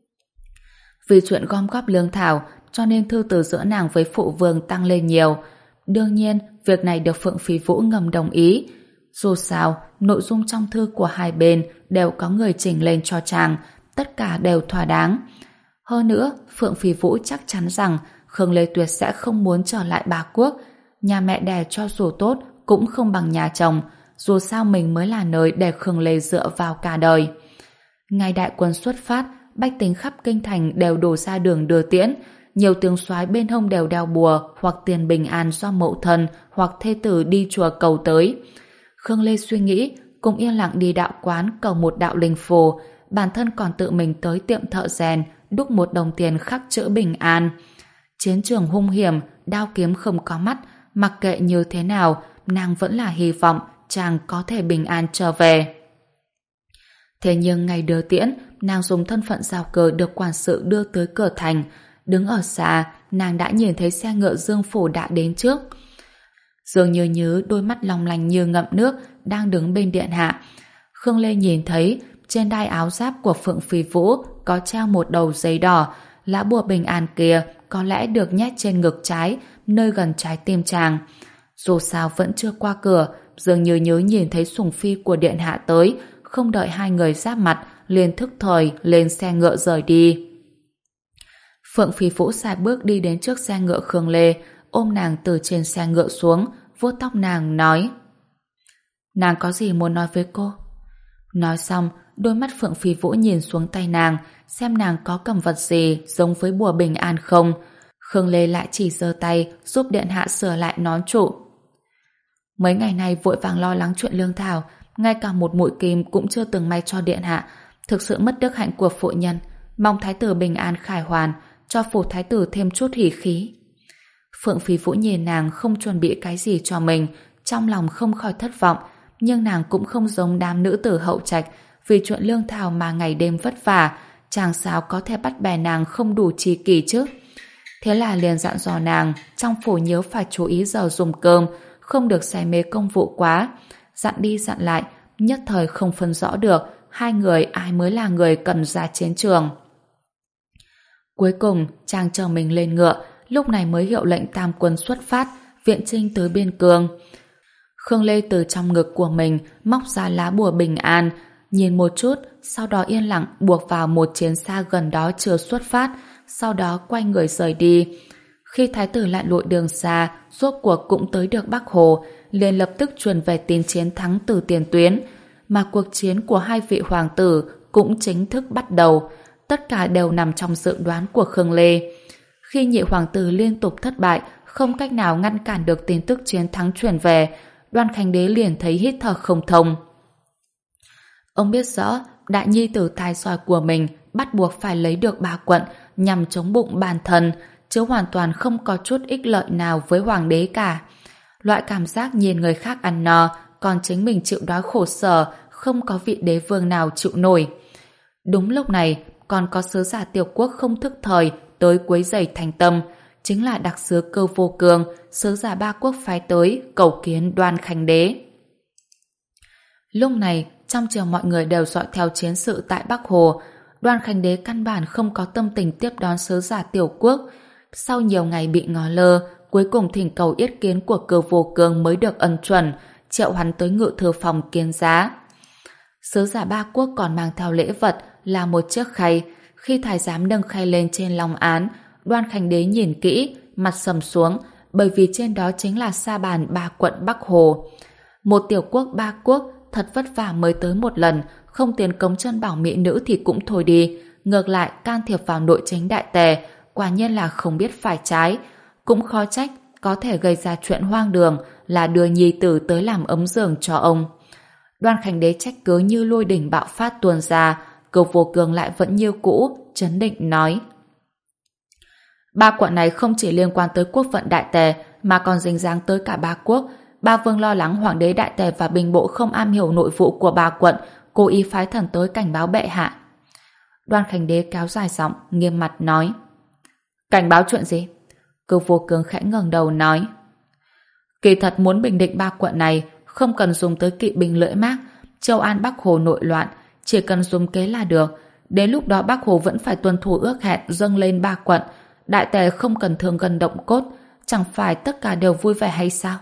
Vì chuyện gom góp lương thảo, cho nên thư từ giữa nàng với phụ vương tăng lên nhiều. Đương nhiên, việc này được Phượng Phi Vũ ngầm đồng ý. Dù sao, nội dung trong thư của hai bên đều có người chỉnh lên cho chàng, tất cả đều thỏa đáng. Hơn nữa, Phượng Phi Vũ chắc chắn rằng Khương Lê Tuyệt sẽ không muốn trở lại Bá Quốc. Nhà mẹ đẻ cho dù tốt cũng không bằng nhà chồng, dù sao mình mới là nơi để Khương Lê dựa vào cả đời. Ngày đại quân xuất phát, bách tính khắp kinh thành đều đổ ra đường đưa tiễn, nhiều tướng soái bên hông đều đeo bùa hoặc tiền bình an do mậu thần hoặc thê tử đi chùa cầu tới. Khương Lê suy nghĩ, cũng yên lặng đi đạo quán cầu một đạo linh phù, bản thân còn tự mình tới tiệm thợ rèn đúc một đồng tiền khắc chữ bình an. Chiến trường hung hiểm, đao kiếm không có mắt, mặc kệ như thế nào, nàng vẫn là hy vọng chàng có thể bình an trở về. Thế nhưng ngày đưa tiễn, nàng dùng thân phận giao cờ được quản sự đưa tới cửa thành. Đứng ở xa, nàng đã nhìn thấy xe ngựa Dương Phủ đã đến trước. Dương Như Nhứ đôi mắt long lanh như ngậm nước đang đứng bên điện hạ. Khương Lê nhìn thấy trên đai áo giáp của Phượng Phi Vũ có treo một đầu giấy đỏ, lá bùa bình an kia có lẽ được nhét trên ngực trái, nơi gần trái tim chàng. Dù sao vẫn chưa qua cửa, Dương Như Nhứ nhìn thấy sủng phi của điện hạ tới, không đợi hai người giáp mặt, liền thức thời lên xe ngựa rời đi. Phượng Phi Vũ sải bước đi đến trước xe ngựa Khương Lê, ôm nàng từ trên xe ngựa xuống, vuốt tóc nàng nói: Nàng có gì muốn nói với cô? Nói xong, đôi mắt Phượng Phi Vũ nhìn xuống tay nàng, xem nàng có cầm vật gì giống với bùa bình an không. Khương Lê lại chỉ giơ tay giúp điện hạ sửa lại nón trụ. Mấy ngày nay vội vàng lo lắng chuyện lương thảo, ngay cả một mũi kim cũng chưa từng may cho điện hạ, thực sự mất đức hạnh của phụ nhân. Mong thái tử bình an khải hoàn, cho phủ thái tử thêm chút hỉ khí. Phượng Phi Vũ nhìn nàng không chuẩn bị cái gì cho mình, trong lòng không khỏi thất vọng, nhưng nàng cũng không giống đám nữ tử hậu trạch, vì chuyện lương thảo mà ngày đêm vất vả, chàng sao có thể bắt bè nàng không đủ tri kỷ chứ. Thế là liền dặn dò nàng trong phủ nhớ phải chú ý giờ dùng cơm, không được say mê công vụ quá. Dặn đi dặn lại, nhất thời không phân rõ được hai người ai mới là người cần ra chiến trường. Cuối cùng, chàng chờ mình lên ngựa, lúc này mới hiệu lệnh tam quân xuất phát, viện chinh tới biên cương. Khương Lê từ trong ngực của mình móc ra lá bùa bình an, nhìn một chút, sau đó yên lặng buộc vào một chiến xa gần đó chưa xuất phát, sau đó quay người rời đi. Khi thái tử lặn lội đường xa, rốt cuộc cũng tới được Bắc Hồ, liền lập tức truyền về tin chiến thắng từ tiền tuyến, mà cuộc chiến của hai vị hoàng tử cũng chính thức bắt đầu. Tất cả đều nằm trong dự đoán của Khương Lê. Khi nhị hoàng tử liên tục thất bại, không cách nào ngăn cản được tin tức chiến thắng truyền về, Đoan Khánh Đế liền thấy hít thở không thông. Ông biết rõ đại nhi tử tài giỏi của mình bắt buộc phải lấy được ba quận nhằm chống bụng bản thân, chứ hoàn toàn không có chút ích lợi nào với hoàng đế cả. Loại cảm giác nhìn người khác ăn no, còn chính mình chịu đói khổ sở, không có vị đế vương nào chịu nổi. Đúng lúc này, còn có sứ giả Tiểu Quốc không thức thời tới quấy rầy thành tâm, chính là đặc sứ Cơ Vô Cường, sứ giả ba quốc phái tới cầu kiến Đoan Khánh Đế. Lúc này, trong trường mọi người đều dõi theo chiến sự tại Bắc Hồ, Đoan Khánh Đế căn bản không có tâm tình tiếp đón sứ giả Tiểu Quốc. Sau nhiều ngày bị ngó lơ, cuối cùng thỉnh cầu yết kiến của Cơ Vô Cường mới được ân chuẩn, triệu hắn tới ngự thư phòng kiến giá. Sứ giả ba quốc còn mang theo lễ vật là một chiếc khay. Khi thái giám nâng khay lên trên long án, Đoan Khánh Đế nhìn kỹ, mặt sầm xuống, bởi vì trên đó chính là sa bàn ba quận Bắc Hồ. Một tiểu quốc ba quốc thật vất vả mới tới một lần, không tiền cống chân bảo mỹ nữ thì cũng thôi đi, ngược lại can thiệp vào nội chính đại tề, quả nhiên là không biết phải trái. Cũng khó trách có thể gây ra chuyện hoang đường là đưa nhi tử tới làm ấm giường cho ông. Đoan Khánh Đế trách cứ như lôi đỉnh bạo phát tuôn ra, Cơ Vô Cường lại vẫn như cũ, trấn định nói: ba quận này không chỉ liên quan tới quốc vận đại tề mà còn dính dáng tới cả ba quốc. Ba vương lo lắng hoàng đế đại tề và binh bộ không am hiểu nội vụ của ba quận, cố ý phái thần tới cảnh báo bệ hạ. Đoan Khánh Đế kéo dài giọng, nghiêm mặt nói: cảnh báo chuyện gì? Cơ Vô Cường khẽ ngẩng đầu nói: kỳ thật muốn bình định ba quận này không cần dùng tới kỵ binh lưỡi mác. Châu An Bắc Hồ nội loạn, chỉ cần dùng kế là được. Đến lúc đó Bắc Hồ vẫn phải tuân thủ ước hẹn dâng lên ba quận. Đại tề không cần thương gần động cốt, chẳng phải tất cả đều vui vẻ hay sao?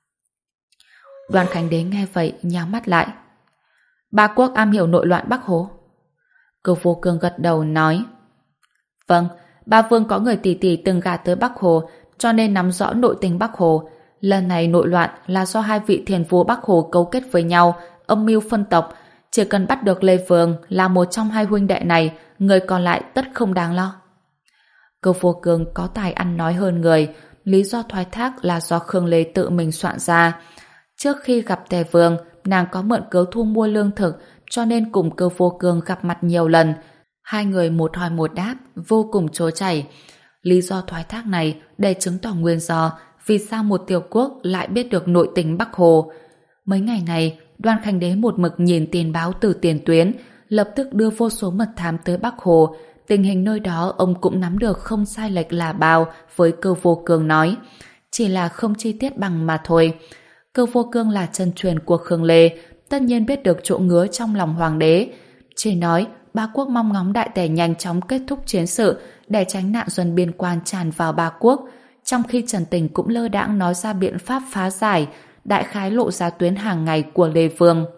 Đoan Khánh Đế nghe vậy nhắm mắt lại. Ba quốc am hiểu nội loạn Bắc Hồ? Cơ Vô Cường gật đầu nói: vâng, ba vương có người tỷ tỷ từng gả tới Bắc Hồ, cho nên nắm rõ nội tình Bắc Hồ. Lần này nội loạn là do hai vị thiền vua Bắc Hồ cấu kết với nhau, âm mưu phân tộc. Chỉ cần bắt được Lê Vương là một trong hai huynh đệ này, người còn lại tất không đáng lo. Cơ Vô Cường có tài ăn nói hơn người, lý do thoái thác là do Khương Lê tự mình soạn ra. Trước khi gặp Tề Vương, nàng có mượn cớ thu mua lương thực, cho nên cùng Cơ Vô Cường gặp mặt nhiều lần. Hai người một hỏi một đáp, vô cùng trôi chảy. Lý do thoái thác này để chứng tỏ nguyên do vì sao một tiểu quốc lại biết được nội tình Bắc Hồ. Mấy ngày này, Đoan Khánh Đế một mực nhìn tin báo từ tiền tuyến, lập tức đưa vô số mật thám tới Bắc Hồ. Tình hình nơi đó ông cũng nắm được không sai lệch là bao với Cơ Vô Cường nói. Chỉ là không chi tiết bằng mà thôi. Cơ Vô Cường là chân truyền của Khương Lê, tất nhiên biết được chỗ ngứa trong lòng hoàng đế. Chỉ nói, ba quốc mong ngóng đại tề nhanh chóng kết thúc chiến sự để tránh nạn dân biên quan tràn vào ba quốc. Trong khi Trần Tình cũng lơ đãng nói ra biện pháp phá giải, đại khái lộ ra tuyến hàng ngày của Lê Vương.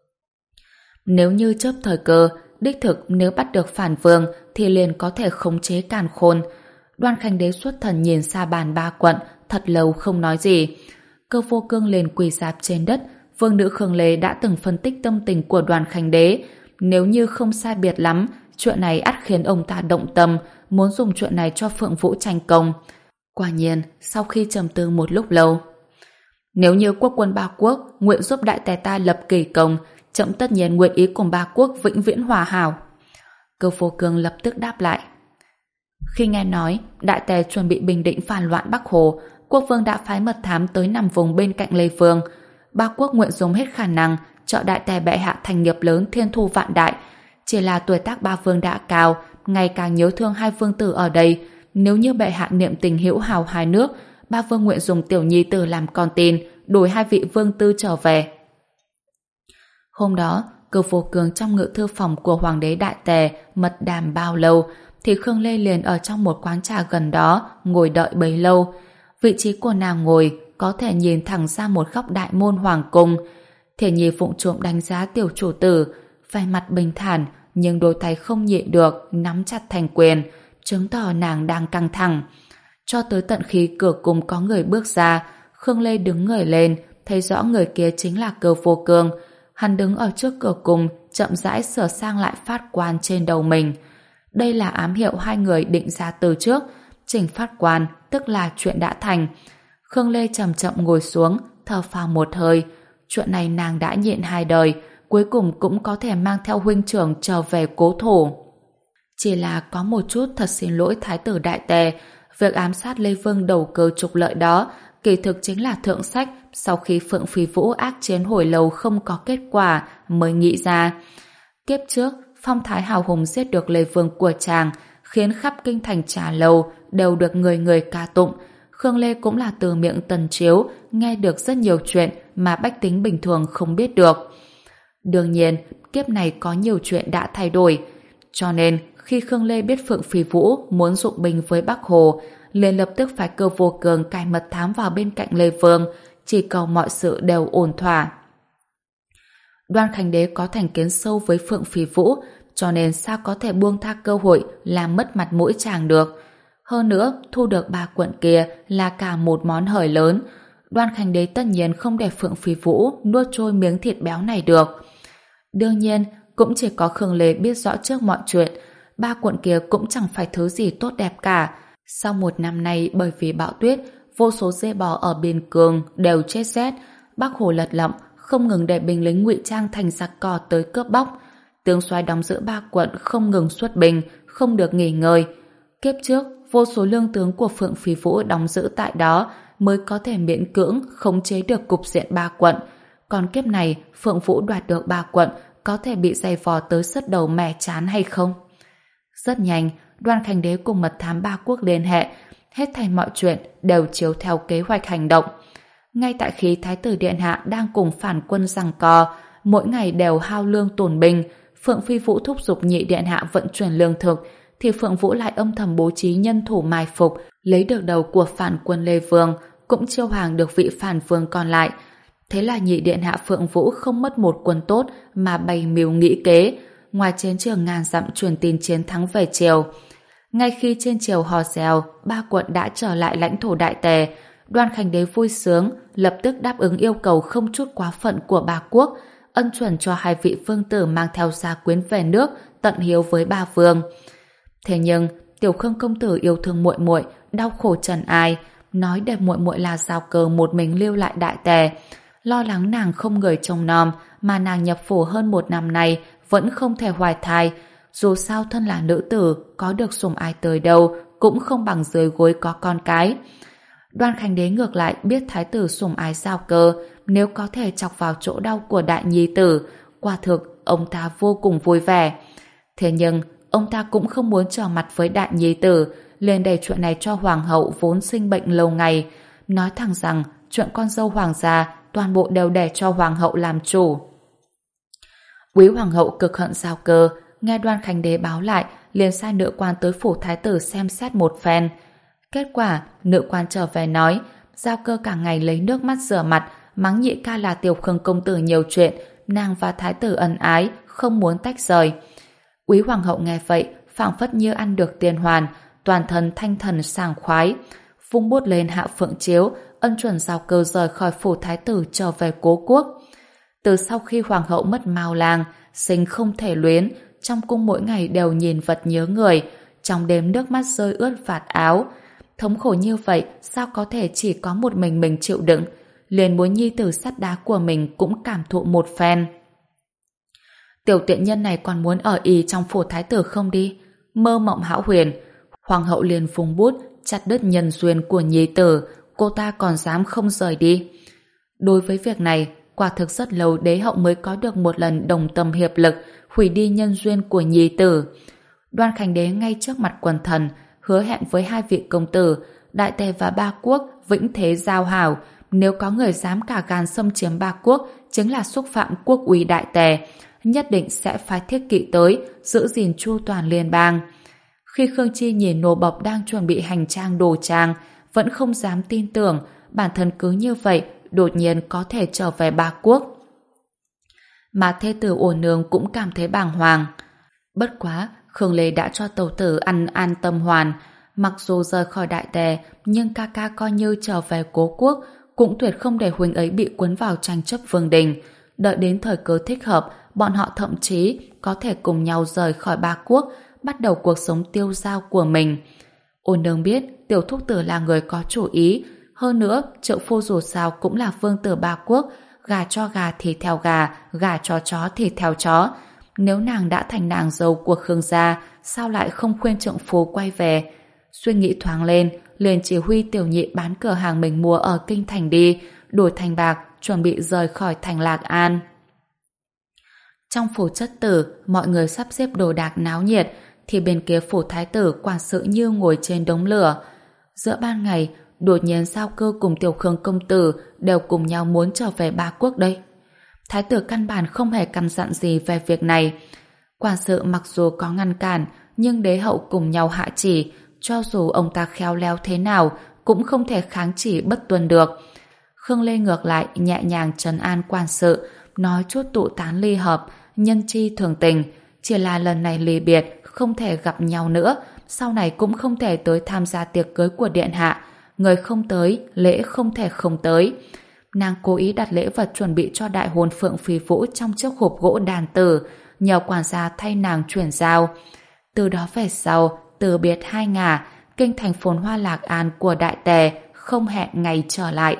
Nếu như chớp thời cơ, đích thực nếu bắt được phản vương thì liền có thể khống chế càn khôn. Đoan Khánh Đế xuất thần nhìn xa bàn ba quận, thật lâu không nói gì. Cơ Vô Cương liền quỳ rạp trên đất. Vương nữ Khương Lê đã từng phân tích tâm tình của Đoan Khánh Đế. Nếu như không sai biệt lắm, chuyện này ắt khiến ông ta động tâm, muốn dùng chuyện này cho Phượng Vũ tranh công. Quả nhiên, sau khi trầm tư một lúc lâu, nếu như quốc quân ba quốc nguyện giúp đại tề ta lập kỳ công, trẫm tất nhiên nguyện ý cùng ba quốc vĩnh viễn hòa hảo. Cơ Vô Cương lập tức đáp lại. Khi nghe nói đại tề chuẩn bị bình định phản loạn Bắc Hồ, quốc vương đã phái mật thám tới nằm vùng bên cạnh Lê Vương. Ba quốc nguyện dùng hết khả năng trợ đại tề bệ hạ thành nghiệp lớn thiên thu vạn đại. Chỉ là tuổi tác ba vương đã cao, ngày càng nhớ thương hai vương tử ở đây. Nếu như bệ hạ niệm tình hữu hào hai nước, ba vương nguyện dùng tiểu nhi tử làm con tin, đổi hai vị vương tư trở về. Hôm đó, Cơ Vô Cường trong ngự thư phòng của Hoàng đế Đại Tề mật đàm bao lâu, thì Khương Lê liền ở trong một quán trà gần đó ngồi đợi bấy lâu. Vị trí của nàng ngồi có thể nhìn thẳng ra một góc đại môn hoàng cung. Thể Nhi vụng trộm đánh giá tiểu chủ tử, vẻ mặt bình thản nhưng đôi tay không nhịn được nắm chặt thành quyền, chứng tỏ nàng đang căng thẳng. Cho tới tận khi cửa cung có người bước ra, Khương Lê đứng người lên, thấy rõ người kia chính là Cơ Vô Cường. Hắn đứng ở trước cửa cung, chậm rãi sửa sang lại phát quan trên đầu mình. Đây là ám hiệu hai người định ra từ trước, chỉnh phát quan, tức là chuyện đã thành. Khương Lê chậm chậm ngồi xuống, thở phào một hơi. Chuyện này nàng đã nhịn hai đời, cuối cùng cũng có thể mang theo huynh trưởng trở về cố thổ. Chỉ là có một chút thật xin lỗi Thái tử Đại Tề, việc ám sát Lê Vương đầu cơ trục lợi đó kỳ thực chính là thượng sách sau khi Phượng Phi Vũ ác chiến hồi lâu không có kết quả mới nghĩ ra. Kiếp trước, phong thái hào hùng giết được Lê Vương của chàng, khiến khắp kinh thành Trà Lâu đều được người người ca tụng. Khương Lê cũng là từ miệng Tần Chiếu nghe được rất nhiều chuyện mà bách tính bình thường không biết được. Đương nhiên, kiếp này có nhiều chuyện đã thay đổi. Cho nên, khi Khương Lê biết Phượng Phi Vũ muốn dụng binh với Bắc Hồ, liền lập tức phải Cơ Vô Cường cài mật thám vào bên cạnh Lê Vương, chỉ cầu mọi sự đều ổn thỏa. Đoan Khánh Đế có thành kiến sâu với Phượng Phi Vũ, cho nên sao có thể buông tha cơ hội làm mất mặt mũi chàng được. Hơn nữa, thu được ba quận kia là cả một món hời lớn. Đoan Khánh Đế tất nhiên không để Phượng Phi Vũ nuốt trôi miếng thịt béo này được. Đương nhiên, cũng chỉ có Khương Lê biết rõ trước mọi chuyện. Ba quận kia cũng chẳng phải thứ gì tốt đẹp cả. Sau một năm nay bởi vì bão tuyết, vô số dê bò ở biên cương đều chết rét. Bắc Hồ lật lọng, không ngừng để binh lính ngụy trang thành giặc cò tới cướp bóc. Tướng soái đóng giữ ba quận không ngừng xuất binh, không được nghỉ ngơi. Kiếp trước, vô số lương tướng của Phượng Phi Vũ đóng giữ tại đó mới có thể miễn cưỡng khống chế được cục diện ba quận. Còn kiếp này, Phượng Vũ đoạt được ba quận có thể bị dày vò tới sứt đầu mẻ chán hay không? Rất nhanh, Đoan Khánh Đế cùng mật thám ba quốc liên hệ, hết thảy mọi chuyện đều chiếu theo kế hoạch hành động. Ngay tại khi Thái tử Điện Hạ đang cùng phản quân giằng co, mỗi ngày đều hao lương tổn binh, Phượng Phi Vũ thúc giục nhị Điện Hạ vận chuyển lương thực, thì Phượng Vũ lại âm thầm bố trí nhân thủ mai phục, lấy được đầu của phản quân Lê Vương, cũng chiêu hàng được vị phản vương còn lại. Thế là nhị Điện Hạ Phượng Vũ không mất một quân tốt mà bày mưu nghĩ kế, ngoài chiến trường ngàn dặm truyền tin chiến thắng về triều. Ngay khi trên triều hò reo, ba quận đã trở lại lãnh thổ Đại Tề, Đoan Khánh Đế vui sướng, lập tức đáp ứng yêu cầu không chút quá phận của ba quốc, ân chuẩn cho hai vị vương tử mang theo gia quyến về nước, tận hiếu với ba vương. Thế nhưng, Tiểu Khương công tử yêu thương muội muội, đau khổ trần ai, nói để muội muội là Giao Cơ một mình lưu lại Đại Tề, lo lắng nàng không người trông nom, mà nàng nhập phủ hơn một năm nay vẫn không thể hoài thai. Dù sao thân là nữ tử, có được sủng ai tới đâu cũng không bằng dưới gối có con cái. Đoan Khánh Đế ngược lại biết thái tử sủng ái Giao Cơ, nếu có thể chọc vào chỗ đau của đại nhi tử, quả thực ông ta vô cùng vui vẻ. Thế nhưng ông ta cũng không muốn trở mặt với đại nhi tử, liền đẩy chuyện này cho hoàng hậu vốn sinh bệnh lâu ngày, nói thẳng rằng chuyện con dâu hoàng gia toàn bộ đều để cho hoàng hậu làm chủ. Quý hoàng hậu cực hận Giao Cơ, nghe Đoan Khánh Đế báo lại, liền sai nữ quan tới phủ thái tử xem xét một phen. Kết quả, nữ quan trở về nói, Giao Cơ cả ngày lấy nước mắt rửa mặt, mắng nhị ca là Tiểu Khương công tử nhiều chuyện, nàng và thái tử ân ái, không muốn tách rời. Quý hoàng hậu nghe vậy, phảng phất như ăn được tiền hoàn, toàn thân thanh thần sảng khoái, vung bút lên hạ phượng chiếu, ân chuẩn Giao Cơ rời khỏi phủ thái tử trở về cố quốc. Từ sau khi hoàng hậu mất Mao Lang, sinh không thể luyến, trong cung mỗi ngày đều nhìn vật nhớ người, trong đêm nước mắt rơi ướt vạt áo. Thống khổ như vậy, sao có thể chỉ có một mình mình chịu đựng, liền muốn nhi tử sắt đá của mình cũng cảm thụ một phen. Tiểu tiện nhân này còn muốn ở ì trong phủ thái tử không đi? Mơ mộng hão huyền. Hoàng hậu liền phung bút, chặt đứt nhân duyên của nhi tử, cô ta còn dám không rời đi. Đối với việc này, quả thực rất lâu đế hậu mới có được một lần đồng tâm hiệp lực, hủy đi nhân duyên của nhi tử. Đoan Khánh Đế ngay trước mặt quần thần, hứa hẹn với hai vị công tử, Đại Tề và ba quốc vĩnh thế giao hảo, nếu có người dám cả gan xâm chiếm ba quốc, chính là xúc phạm quốc uy đại tề, nhất định sẽ phái thiết kỵ tới, giữ gìn chu toàn liên bang. Khi Khương Chi nhìn nô bộc đang chuẩn bị hành trang đồ trang, vẫn không dám tin tưởng bản thân cứ như vậy đột nhiên có thể trở về ba quốc. Mà thê tử Ôn Nương cũng cảm thấy bàng hoàng. Bất quá, Khương Lê đã cho tẩu tử ăn an tâm hoàn. Mặc dù rời khỏi đại tề, nhưng ca ca coi như trở về cố quốc, cũng tuyệt không để huynh ấy bị cuốn vào tranh chấp vương đình. Đợi đến thời cơ thích hợp, bọn họ thậm chí có thể cùng nhau rời khỏi ba quốc, bắt đầu cuộc sống tiêu dao của mình. Ôn Nương biết tiểu thúc tử là người có chủ ý, hơn nữa Triệu Phu dù sao cũng là vương tử ba quốc, gà cho gà thì theo gà, gà cho chó thì theo chó. Nếu nàng đã thành nàng dâu của Khương gia, sao lại không khuyên trượng phu quay về? Suy nghĩ thoáng lên, liền chỉ huy tiểu nhị bán cửa hàng mình mua ở kinh thành đi, đổi thành bạc, chuẩn bị rời khỏi thành Lạc An. Trong phủ chất tử, mọi người sắp xếp đồ đạc náo nhiệt, thì bên kia phủ thái tử quản sự như ngồi trên đống lửa. Giữa ban ngày, đột nhiên Giao Cơ cùng Tiểu Khương công tử đều cùng nhau muốn trở về ba quốc đây. Thái tử căn bản không hề căn dặn gì về việc này. Quản sự mặc dù có ngăn cản, nhưng đế hậu cùng nhau hạ chỉ, cho dù ông ta khéo léo thế nào, cũng không thể kháng chỉ bất tuân được. Khương Lê ngược lại nhẹ nhàng trấn an quản sự, nói chút tụ tán ly hợp, nhân chi thường tình, chỉ là lần này ly biệt, không thể gặp nhau nữa, sau này cũng không thể tới tham gia tiệc cưới của điện hạ, người không tới, lễ không thể không tới. Nàng cố ý đặt lễ vật chuẩn bị cho đại hôn Phượng Phi Vũ trong chiếc hộp gỗ đàn tử, nhờ quản gia thay nàng chuyển giao. Từ đó về sau, từ biệt hai ngả, kinh thành phồn hoa Lạc An của đại tề không hẹn ngày trở lại.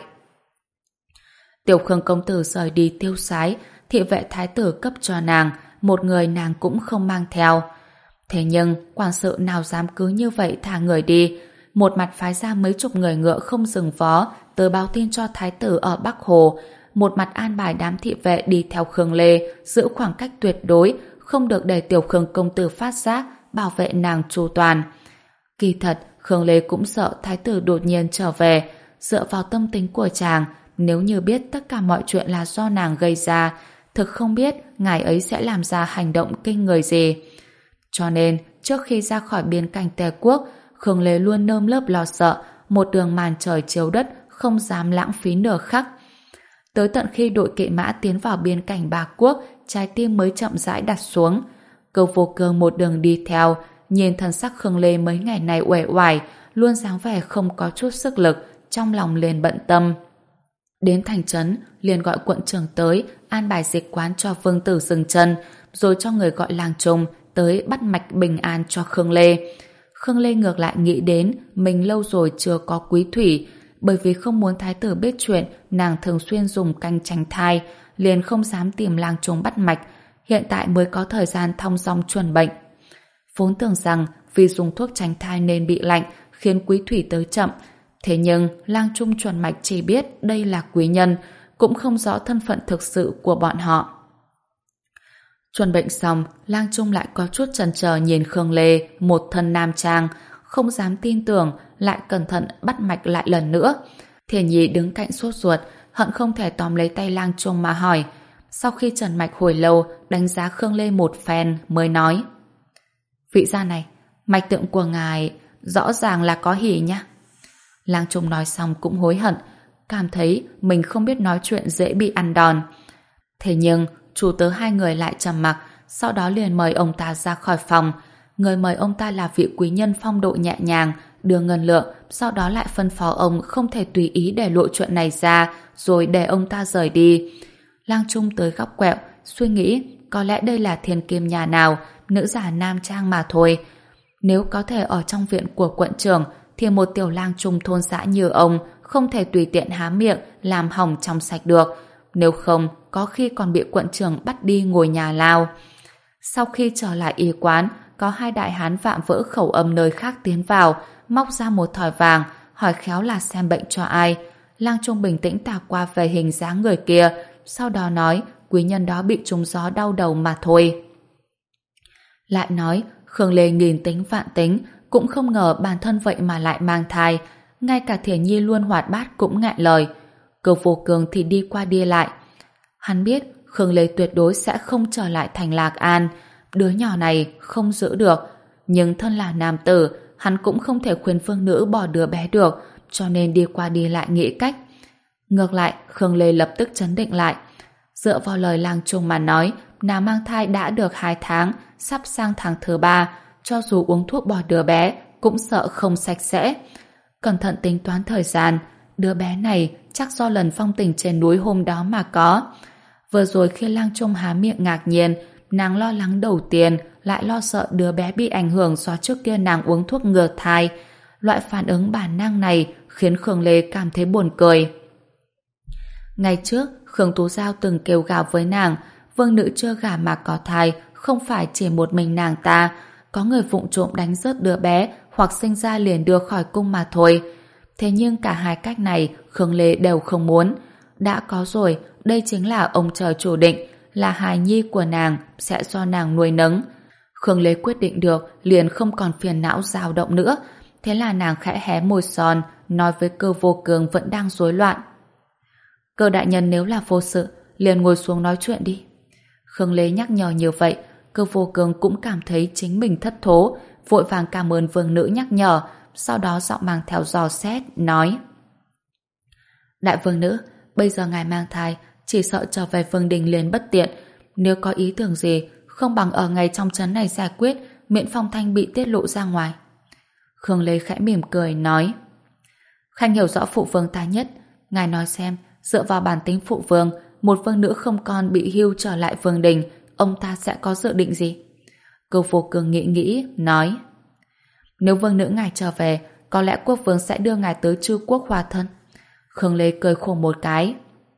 Tiểu Khương công tử rời đi tiêu sái, thị vệ thái tử cấp cho nàng, một người nàng cũng không mang theo. Thế nhưng, quản sự nào dám cứ như vậy thả người đi, một mặt phái ra mấy chục người ngựa không dừng vó tới báo tin cho thái tử ở Bắc Hồ, một mặt an bài đám thị vệ đi theo Khương Lê, giữ khoảng cách tuyệt đối, không được để Tiểu Khương công tử phát giác, bảo vệ nàng chu toàn. Kỳ thật, Khương Lê cũng sợ thái tử đột nhiên trở về, dựa vào tâm tính của chàng, nếu như biết tất cả mọi chuyện là do nàng gây ra, thực không biết ngài ấy sẽ làm ra hành động kinh người gì. Cho nên, trước khi ra khỏi biên cảnh Tề quốc, Khương Lê luôn nơm lớp lo sợ, một đường màn trời chiếu đất, không dám lãng phí nửa khắc. Tới tận khi đội kỵ mã tiến vào biên cảnh ba quốc, trái tim mới chậm rãi đặt xuống. Cơ Vô Cơ một đường đi theo, nhìn thân sắc Khương Lê mấy ngày này uể oải, luôn dáng vẻ không có chút sức lực, trong lòng liền bận tâm. Đến thành trấn, liền gọi quận trưởng tới, an bài dịch quán cho vương tử dừng chân, rồi cho người gọi làng trùng tới bắt mạch bình an cho Khương Lê. Khương Lê ngược lại nghĩ đến mình lâu rồi chưa có quý thủy, bởi vì không muốn thái tử biết chuyện nàng thường xuyên dùng canh tránh thai, liền không dám tìm làng trùng bắt mạch, hiện tại mới có thời gian thong dong chuẩn bệnh. Vốn tưởng rằng vì dùng thuốc tránh thai nên bị lạnh, khiến quý thủy tới chậm, thế nhưng lang trung chuẩn mạch chỉ biết đây là quý nhân, cũng không rõ thân phận thực sự của bọn họ. Chuẩn bệnh xong, lang trung lại có chút chần chờ nhìn Khương Lê, một thân nam trang, không dám tin tưởng, lại cẩn thận bắt mạch lại lần nữa. Thiền Nhi đứng cạnh sốt ruột, hận không thể tóm lấy tay lang trung mà hỏi. Sau khi trần mạch hồi lâu, đánh giá Khương Lê một phen mới nói: vị gia này, mạch tượng của ngài rõ ràng là có hỉ nhá. Lang trung nói xong cũng hối hận, cảm thấy mình không biết nói chuyện dễ bị ăn đòn. Thế nhưng chủ tớ hai người lại trầm mặc, sau đó liền mời ông ta ra khỏi phòng. Người mời ông ta là vị quý nhân phong độ nhẹ nhàng, đưa ngân lượng, sau đó lại phân phó ông không thể tùy ý để lộ chuyện này ra, rồi để ông ta rời đi. Lang Trung tới góc quẹo, suy nghĩ có lẽ đây là thiên kim nhà nào, nữ giả nam trang mà thôi. Nếu có thể ở trong viện của quận trưởng, thì một tiểu lang trung thôn xã như ông không thể tùy tiện há miệng làm hỏng trong sạch được. Nếu không, có khi còn bị quận trưởng bắt đi ngồi nhà lao. Sau khi trở lại y quán, có hai đại hán vạm vỡ khẩu âm nơi khác tiến vào, móc ra một thỏi vàng, hỏi khéo là xem bệnh cho ai. Lang Trung bình tĩnh tả qua về hình dáng người kia, sau đó nói quý nhân đó bị trúng gió đau đầu mà thôi. Lại nói, Khương Lê nghìn tính vạn tính, cũng không ngờ bản thân vậy mà lại mang thai. Ngay cả Thiển Nhi luôn hoạt bát cũng ngại lời. Cơ Vô Cường thì đi qua đi lại. Hắn biết Khương Lê tuyệt đối sẽ không trở lại thành Lạc An. Đứa nhỏ này không giữ được. Nhưng thân là nam tử, hắn cũng không thể khuyên phương nữ bỏ đứa bé được, cho nên đi qua đi lại nghĩ cách. Ngược lại, Khương Lê lập tức trấn định lại. Dựa vào lời lang trung mà nói, nàng mang thai đã được hai tháng, sắp sang tháng thứ ba, cho dù uống thuốc bỏ đứa bé, cũng sợ không sạch sẽ. Cẩn thận tính toán thời gian, đứa bé này chắc do lần phong tình trên núi hôm đó mà có. Vừa rồi khi lang trung há miệng ngạc nhiên, nàng lo lắng đầu tiên, lại lo sợ đứa bé bị ảnh hưởng do trước kia nàng uống thuốc ngừa thai. Loại phản ứng bản năng này khiến Khương Lê cảm thấy buồn cười. Ngày trước, Khương Tú Giao từng kêu gào với nàng, vương nữ chưa gả mà có thai, không phải chỉ một mình nàng ta, có người vụng trộm đánh rớt đứa bé hoặc sinh ra liền đưa khỏi cung mà thôi. Thế nhưng cả hai cách này Khương Lê đều không muốn. Đã có rồi, đây chính là ông trời chủ định, là hài nhi của nàng sẽ do nàng nuôi nấng. Khương Lê quyết định được liền không còn phiền não dao động nữa. Thế là nàng khẽ hé môi son, nói với Cơ Vô Cường vẫn đang rối loạn. Cơ đại nhân nếu là vô sự, liền ngồi xuống nói chuyện đi. Khương Lê nhắc nhở như vậy, Cơ Vô Cường cũng cảm thấy chính mình thất thố, vội vàng cảm ơn vương nữ nhắc nhở, sau đó giọng mang theo dò xét, nói: Đại vương nữ, bây giờ ngài mang thai, chỉ sợ trở về vương đình liền bất tiện. Nếu có ý tưởng gì, không bằng ở ngay trong trấn này giải quyết, miễn phong thanh bị tiết lộ ra ngoài. Khương Lê khẽ mỉm cười, nói: Khanh hiểu rõ phụ vương ta nhất. Ngài nói xem, dựa vào bản tính phụ vương, một vương nữ không con bị hưu trở lại vương đình, ông ta sẽ có dự định gì? Cơ Vô Cường nghĩ nghĩ, nói: Nếu vương nữ ngài trở về, có lẽ quốc vương sẽ đưa ngài tới Trư Quốc hòa thân. Khương Lê cười khổ một cái.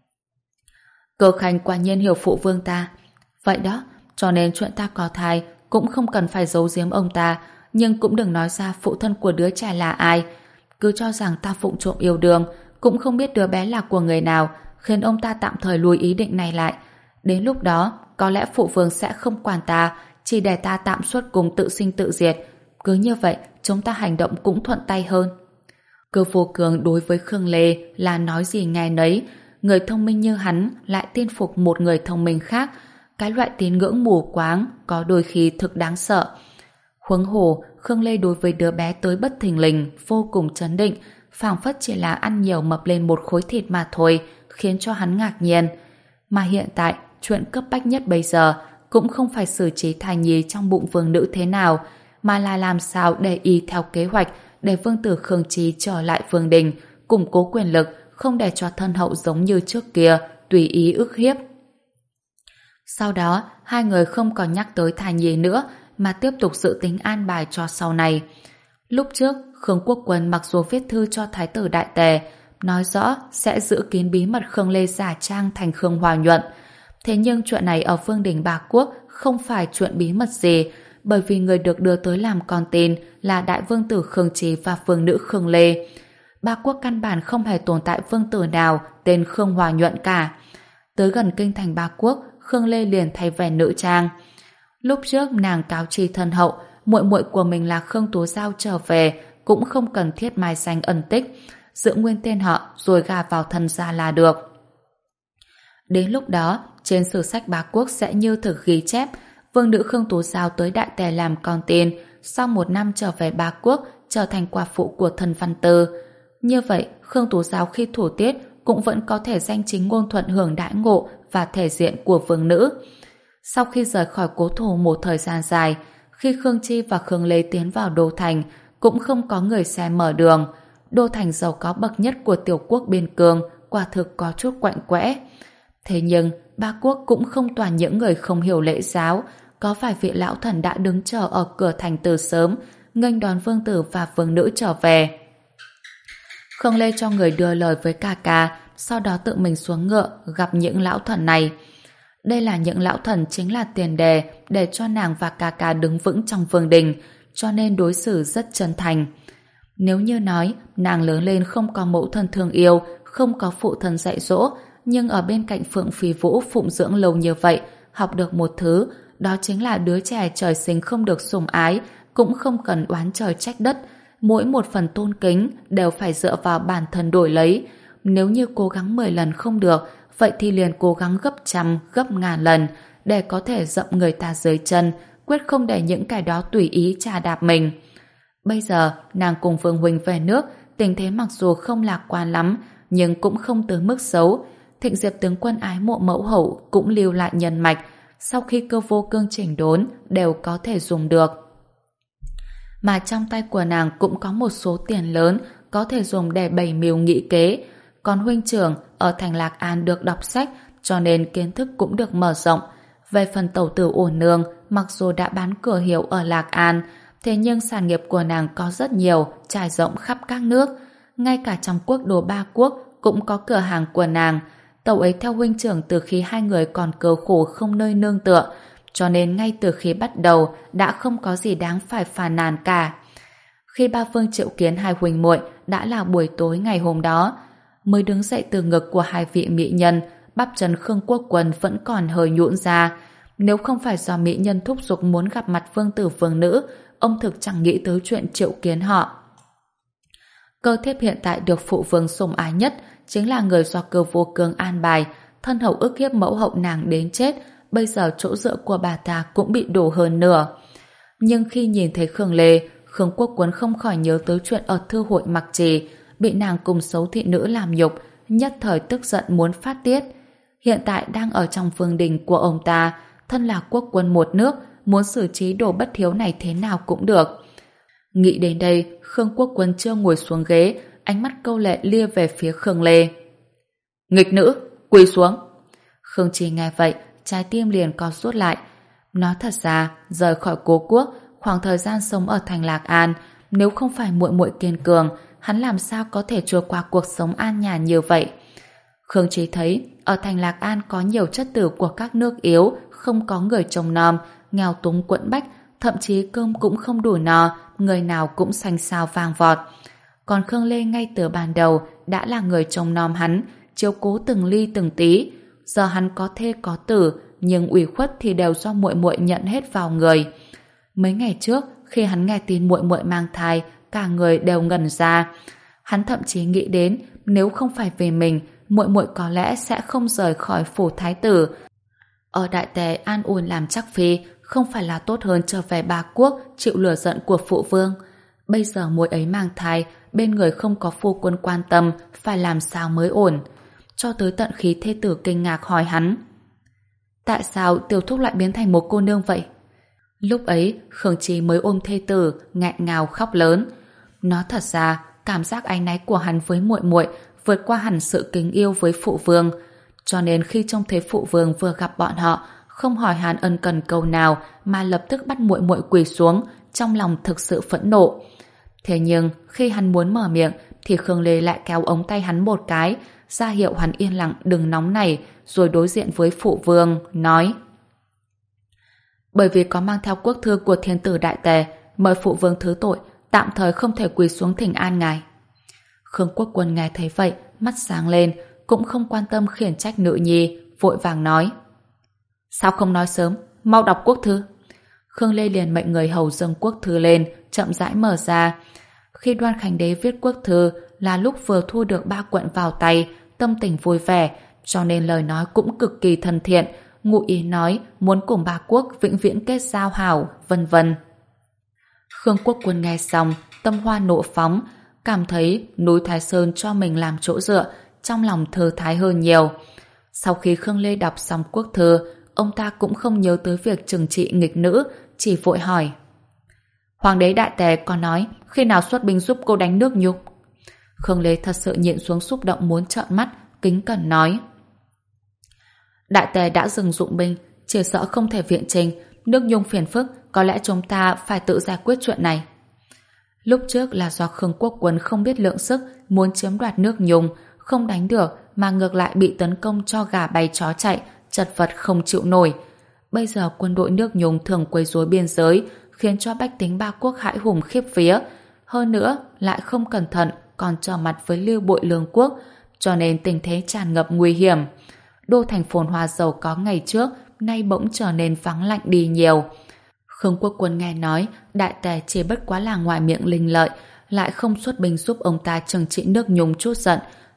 Cơ Khanh quả nhiên hiểu phụ vương ta. Vậy đó, cho nên chuyện ta có thai cũng không cần phải giấu giếm ông ta, nhưng cũng đừng nói ra phụ thân của đứa trẻ là ai. Cứ cho rằng ta phụng trộm yêu đương, cũng không biết đứa bé là của người nào, khiến ông ta tạm thời lùi ý định này lại. Đến lúc đó, có lẽ phụ vương sẽ không quản ta, chỉ để ta tạm xuất cùng tự sinh tự diệt. Cứ như vậy, chúng ta hành động cũng thuận tay hơn. Cơ Vô Cường đối với Khương Lê là nói gì nghe nấy. Người thông minh như hắn lại tin phục một người thông minh khác. Cái loại tín ngưỡng mù quáng có đôi khi thực đáng sợ. Huống hồ, Khương Lê đối với đứa bé tới bất thình lình vô cùng trấn định, phảng phất chỉ là ăn nhiều mập lên một khối thịt mà thôi, khiến cho hắn ngạc nhiên. Mà hiện tại, chuyện cấp bách nhất bây giờ cũng không phải xử trí thai nhi trong bụng vương nữ thế nào, mà là làm sao để y theo kế hoạch để vương tử Khương Chí trở lại vương đình, củng cố quyền lực, không để cho thân hậu giống như trước kia tùy ý ức hiếp. Sau đó, hai người không còn nhắc tới thai nhi nữa, mà tiếp tục dự tính an bài cho sau này. Lúc trước, Khương Quốc Quân mặc dù viết thư cho Thái tử Đại Tề, nói rõ sẽ giữ kín bí mật Khương Lê giả trang thành Khương Hòa Nhuận. Thế nhưng chuyện này ở vương đình Ba Quốc không phải chuyện bí mật gì, bởi vì người được đưa tới làm con tin là đại vương tử Khương Chí và vương nữ Khương Lê. Ba Quốc căn bản không hề tồn tại vương tử nào tên Khương Hòa Nhuận cả. Tới gần kinh thành Ba Quốc, Khương Lê liền thay vẻ nữ trang. Lúc trước nàng cáo tri thân hậu, muội muội của mình là Khương Tú Giao trở về, cũng không cần thiết mai danh ẩn tích, giữ nguyên tên họ rồi gà vào thân gia là được. Đến lúc đó, trên sử sách Ba Quốc sẽ như thực ghi chép, vương nữ Khương Tú Giao tới Đại Tề làm con tin, sau một năm trở về Ba Quốc, trở thành quả phụ của thần Văn Tư. Như vậy, Khương Tú Giao khi thủ tiết cũng vẫn có thể danh chính ngôn thuận hưởng đãi ngộ và thể diện của vương nữ. Sau khi rời khỏi cố thổ một thời gian dài, khi Khương Chi và Khương Lê tiến vào đô thành, cũng không có người xe mở đường. Đô thành giàu có bậc nhất của tiểu quốc biên cương, quả thực có chút quạnh quẽ. Thế nhưng, Ba Quốc cũng không toàn những người không hiểu lễ giáo, có vài vị lão thần đã đứng chờ ở cửa thành từ sớm, nghênh đón vương tử và vương nữ trở về. Khương Lê cho người đưa lời với ca ca, sau đó tự mình xuống ngựa gặp những lão thần này. Đây là những lão thần chính là tiền đề để cho nàng và ca ca đứng vững trong vương đình, cho nên đối xử rất chân thành. Nếu như nói nàng lớn lên không có mẫu thân thương yêu, không có phụ thân dạy dỗ, nhưng ở bên cạnh Phượng Phi Vũ phụng dưỡng lâu như vậy, học được một thứ, đó chính là đứa trẻ trời sinh không được sủng ái, cũng không cần oán trời trách đất. Mỗi một phần tôn kính đều phải dựa vào bản thân đổi lấy. nếu như cố gắng mười lần không được, vậy thì liền cố gắng gấp trăm, gấp ngàn lần, để có thể dậm người ta dưới chân, quyết không để những kẻ đó tùy ý chà đạp mình. Bây giờ, nàng cùng Vương huynh về nước, tình thế mặc dù không lạc quan lắm, nhưng cũng không tới mức xấu. Thịnh Diệp tướng quân ái mộ mẫu hậu cũng lưu lại nhân mạch, sau khi cơ vô cương chỉnh đốn đều có thể dùng được. Mà trong tay của nàng cũng có một số tiền lớn có thể dùng để bày mưu nghị kế. Còn huynh trưởng ở thành Lạc An được đọc sách, cho nên kiến thức cũng được mở rộng. Về phần tẩu tử Ổn Nương, mặc dù đã bán cửa hiệu ở Lạc An, thế nhưng sản nghiệp của nàng có rất nhiều, trải rộng khắp các nước. Ngay cả trong quốc đồ ba quốc cũng có cửa hàng của nàng. Tẩu ấy theo huynh trưởng từ khi hai người còn cơ khổ không nơi nương tựa, cho nên ngay từ khi bắt đầu đã không có gì đáng phải phàn nàn cả. Khi ba Phương triệu kiến hai huynh muội đã là buổi tối ngày hôm đó. Mới đứng dậy từ ngực của hai vị mỹ nhân, bắp chân Khương Quốc Quân vẫn còn hơi nhũn ra. Nếu không phải do mỹ nhân thúc giục muốn gặp mặt vương tử vương nữ, ông thực chẳng nghĩ tới chuyện triệu kiến họ. Cơ thiếp hiện tại được phụ vương sủng ái nhất chính là người do Cơ vô cương an bài, thân hậu ức hiếp mẫu hậu nàng đến chết, bây giờ chỗ dựa của bà ta cũng bị đổ hơn nửa. Nhưng khi nhìn thấy Khương Lê, Khương Quốc Quân không khỏi nhớ tới chuyện ở thư hội Mặc Trì, bị nàng cùng xấu thị nữ làm nhục, nhất thời tức giận muốn phát tiết. Hiện tại đang ở trong vương đình của ông ta, thân là quốc quân một nước, muốn xử trí đồ bất hiếu này thế nào cũng được. Nghĩ đến đây, Khương Quốc Quân chưa ngồi xuống ghế, ánh mắt câu lệ lia về phía Khương Lê. Nghịch nữ, quỳ xuống. Khương Trì nghe vậy, trái tim liền co rút lại. Nói thật ra, rời khỏi cố quốc, khoảng thời gian sống ở thành Lạc An, nếu không phải muội muội kiên cường, hắn làm sao có thể trôi qua cuộc sống an nhàn như vậy. Khương Trì thấy, ở thành Lạc An có nhiều chất tử của các nước yếu, không có người trông nom, nghèo túng quẫn bách, thậm chí cơm cũng không đủ no, người nào cũng xanh xao vang vọt. Còn Khương Lê ngay từ ban đầu đã là người trông nom hắn, chiếu cố từng ly từng tí. Giờ hắn có thê có tử, nhưng ủy khuất thì đều do muội muội nhận hết vào người. Mấy ngày trước, khi hắn nghe tin muội muội mang thai, cả người đều ngẩn ra. Hắn thậm chí nghĩ đến, nếu không phải vì mình, muội muội có lẽ sẽ không rời khỏi phủ thái tử. Ở Đại Tề an ủi làm chắc phi, không phải là tốt hơn trở về Ba Quốc chịu lửa giận của phụ vương. Bây giờ muội ấy mang thai, bên người không có phu quân quan tâm, phải làm sao mới ổn. Cho tới tận khi thê tử kinh ngạc hỏi hắn: tại sao tiểu thúc lại biến thành một cô nương vậy? Lúc ấy, Khương Trì mới ôm thê tử, nghẹn ngào khóc lớn. Nói thật ra, cảm giác áy náy của hắn với muội muội vượt qua hẳn sự kính yêu với phụ vương. Cho nên khi trông thấy phụ vương vừa gặp bọn họ, không hỏi han ân cần câu nào mà lập tức bắt muội muội quỳ xuống, trong lòng thực sự phẫn nộ. Thế nhưng, khi hắn muốn mở miệng, thì Khương Lê lại kéo ống tay hắn một cái, ra hiệu hắn yên lặng đừng nóng này, rồi đối diện với phụ vương, nói: bởi vì có mang theo quốc thư của thiên tử Đại Tề, mời phụ vương thứ tội, tạm thời không thể quỳ xuống thỉnh an ngài. Khương Quốc Quân nghe thấy vậy, mắt sáng lên, cũng không quan tâm khiển trách nữ nhi, vội vàng nói: sao không nói sớm, mau đọc quốc thư. Khương Lê liền mệnh người hầu dâng quốc thư lên, chậm rãi mở ra. Khi Đoan Khánh Đế viết quốc thư là lúc vừa thu được ba quận vào tay, tâm tình vui vẻ, cho nên lời nói cũng cực kỳ thân thiện, ngụ ý nói muốn cùng ba quốc vĩnh viễn kết giao hảo, vân vân. Khương Quốc Quân nghe xong, tâm hoa nộ phóng, cảm thấy núi Thái Sơn cho mình làm chỗ dựa, trong lòng thư thái hơn nhiều. Sau khi Khương Lê đọc xong quốc thư, ông ta cũng không nhớ tới việc trừng trị nghịch nữ, chỉ vội hỏi: Hoàng đế Đại Tề có nói khi nào xuất binh giúp cô đánh nước Nhung? Khương Lê thật sự nhịn xuống xúc động muốn trợn mắt, kính cẩn nói: Đại Tề đã dừng dụng binh, chỉ sợ không thể viện trình, nước Nhung phiền phức, có lẽ chúng ta phải tự giải quyết chuyện này. Lúc trước là do Khương Quốc Quân không biết lượng sức, muốn chiếm đoạt nước Nhung, không đánh được mà ngược lại bị tấn công cho gà bay chó chạy, chật vật không chịu nổi. Bây giờ quân đội nước Nhung thường quấy rối biên giới, khiến cho bách tính ba quốc hãi hùng khiếp vía. Hơn nữa, lại không cẩn thận còn trở mặt với Lưu Bội Lương quốc, cho nên tình thế tràn ngập nguy hiểm. Đô thành phồn hoa giàu có ngày trước, nay bỗng trở nên vắng lạnh đi nhiều. Khương Quốc Quân nghe nói Đại Tề chỉ bất quá là ngoài miệng linh lợi, lại không xuất binh giúp ông ta trừng trị nước Nhung chút giận,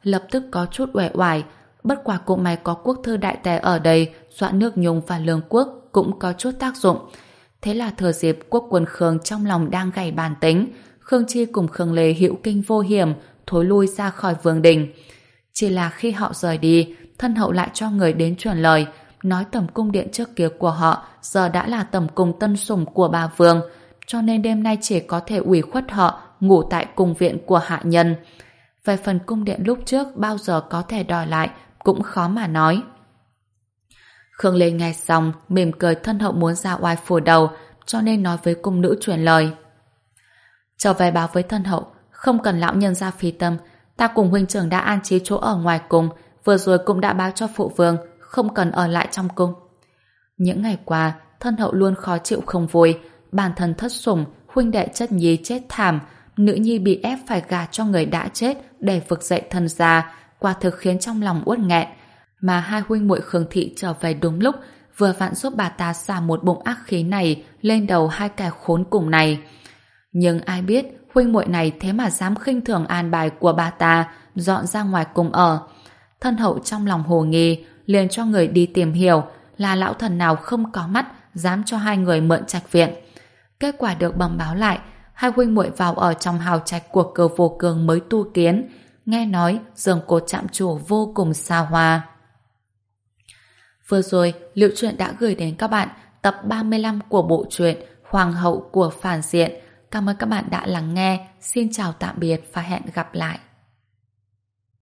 lập tức có chút uể oải. Bất quả cũng may có quốc thư đại tề ở đây, Doãn Nước Nhung và Lương Quốc cũng có chút tác dụng. Thế là thừa dịp quốc quân Khương trong lòng đang gảy bàn tính, Khương Chi cùng Khương Lê hữu kinh vô hiểm, thối lui ra khỏi vương đình. Chỉ là khi họ rời đi, thân hậu lại cho người đến truyền lời, nói tầm cung điện trước kia của họ giờ đã là tầm cung tân sủng của bà vương, cho nên đêm nay chỉ có thể ủy khuất họ ngủ tại cung viện của hạ nhân. Về phần cung điện lúc trước bao giờ có thể đòi lại cũng khó mà nói. Khương Lê nghe xong mỉm cười, thân hậu muốn ra oai phủ đầu, cho nên nói với cung nữ truyền lời. Trở về báo với thân hậu, không cần lão nhân ra phí tâm, ta cùng huynh trưởng đã an trí chỗ ở ngoài cung, vừa rồi cũng đã báo cho phụ vương, không cần ở lại trong cung. Những ngày qua, thân hậu luôn khó chịu không vui, bản thân thất sủng, huynh đệ chất nhi chết thảm, nữ nhi bị ép phải gả cho người đã chết để vực dậy thân gia, quả thực khiến trong lòng uất nghẹn. Mà hai huynh muội Khương thị trở về đúng lúc, vừa vặn giúp bà ta xả một bụng ác khí này lên đầu hai kẻ khốn cùng này. Nhưng ai biết huynh muội này thế mà dám khinh thường an bài của bà ta, dọn ra ngoài cùng ở. Thân hậu trong lòng hồ nghi, liền cho người đi tìm hiểu là lão thần nào không có mắt dám cho hai người mượn trạch viện. Kết quả được bẩm báo lại, hai huynh muội vào ở trong hào trạch của Cơ Vô Cường mới tu kiến, nghe nói giường cột chạm trổ vô cùng xa hoa. Vừa rồi, Liệu Truyện đã gửi đến các bạn tập ba mươi lăm của bộ truyện Hoàng hậu của phản diện. Cảm ơn các bạn đã lắng nghe. Xin chào tạm biệt và hẹn gặp lại.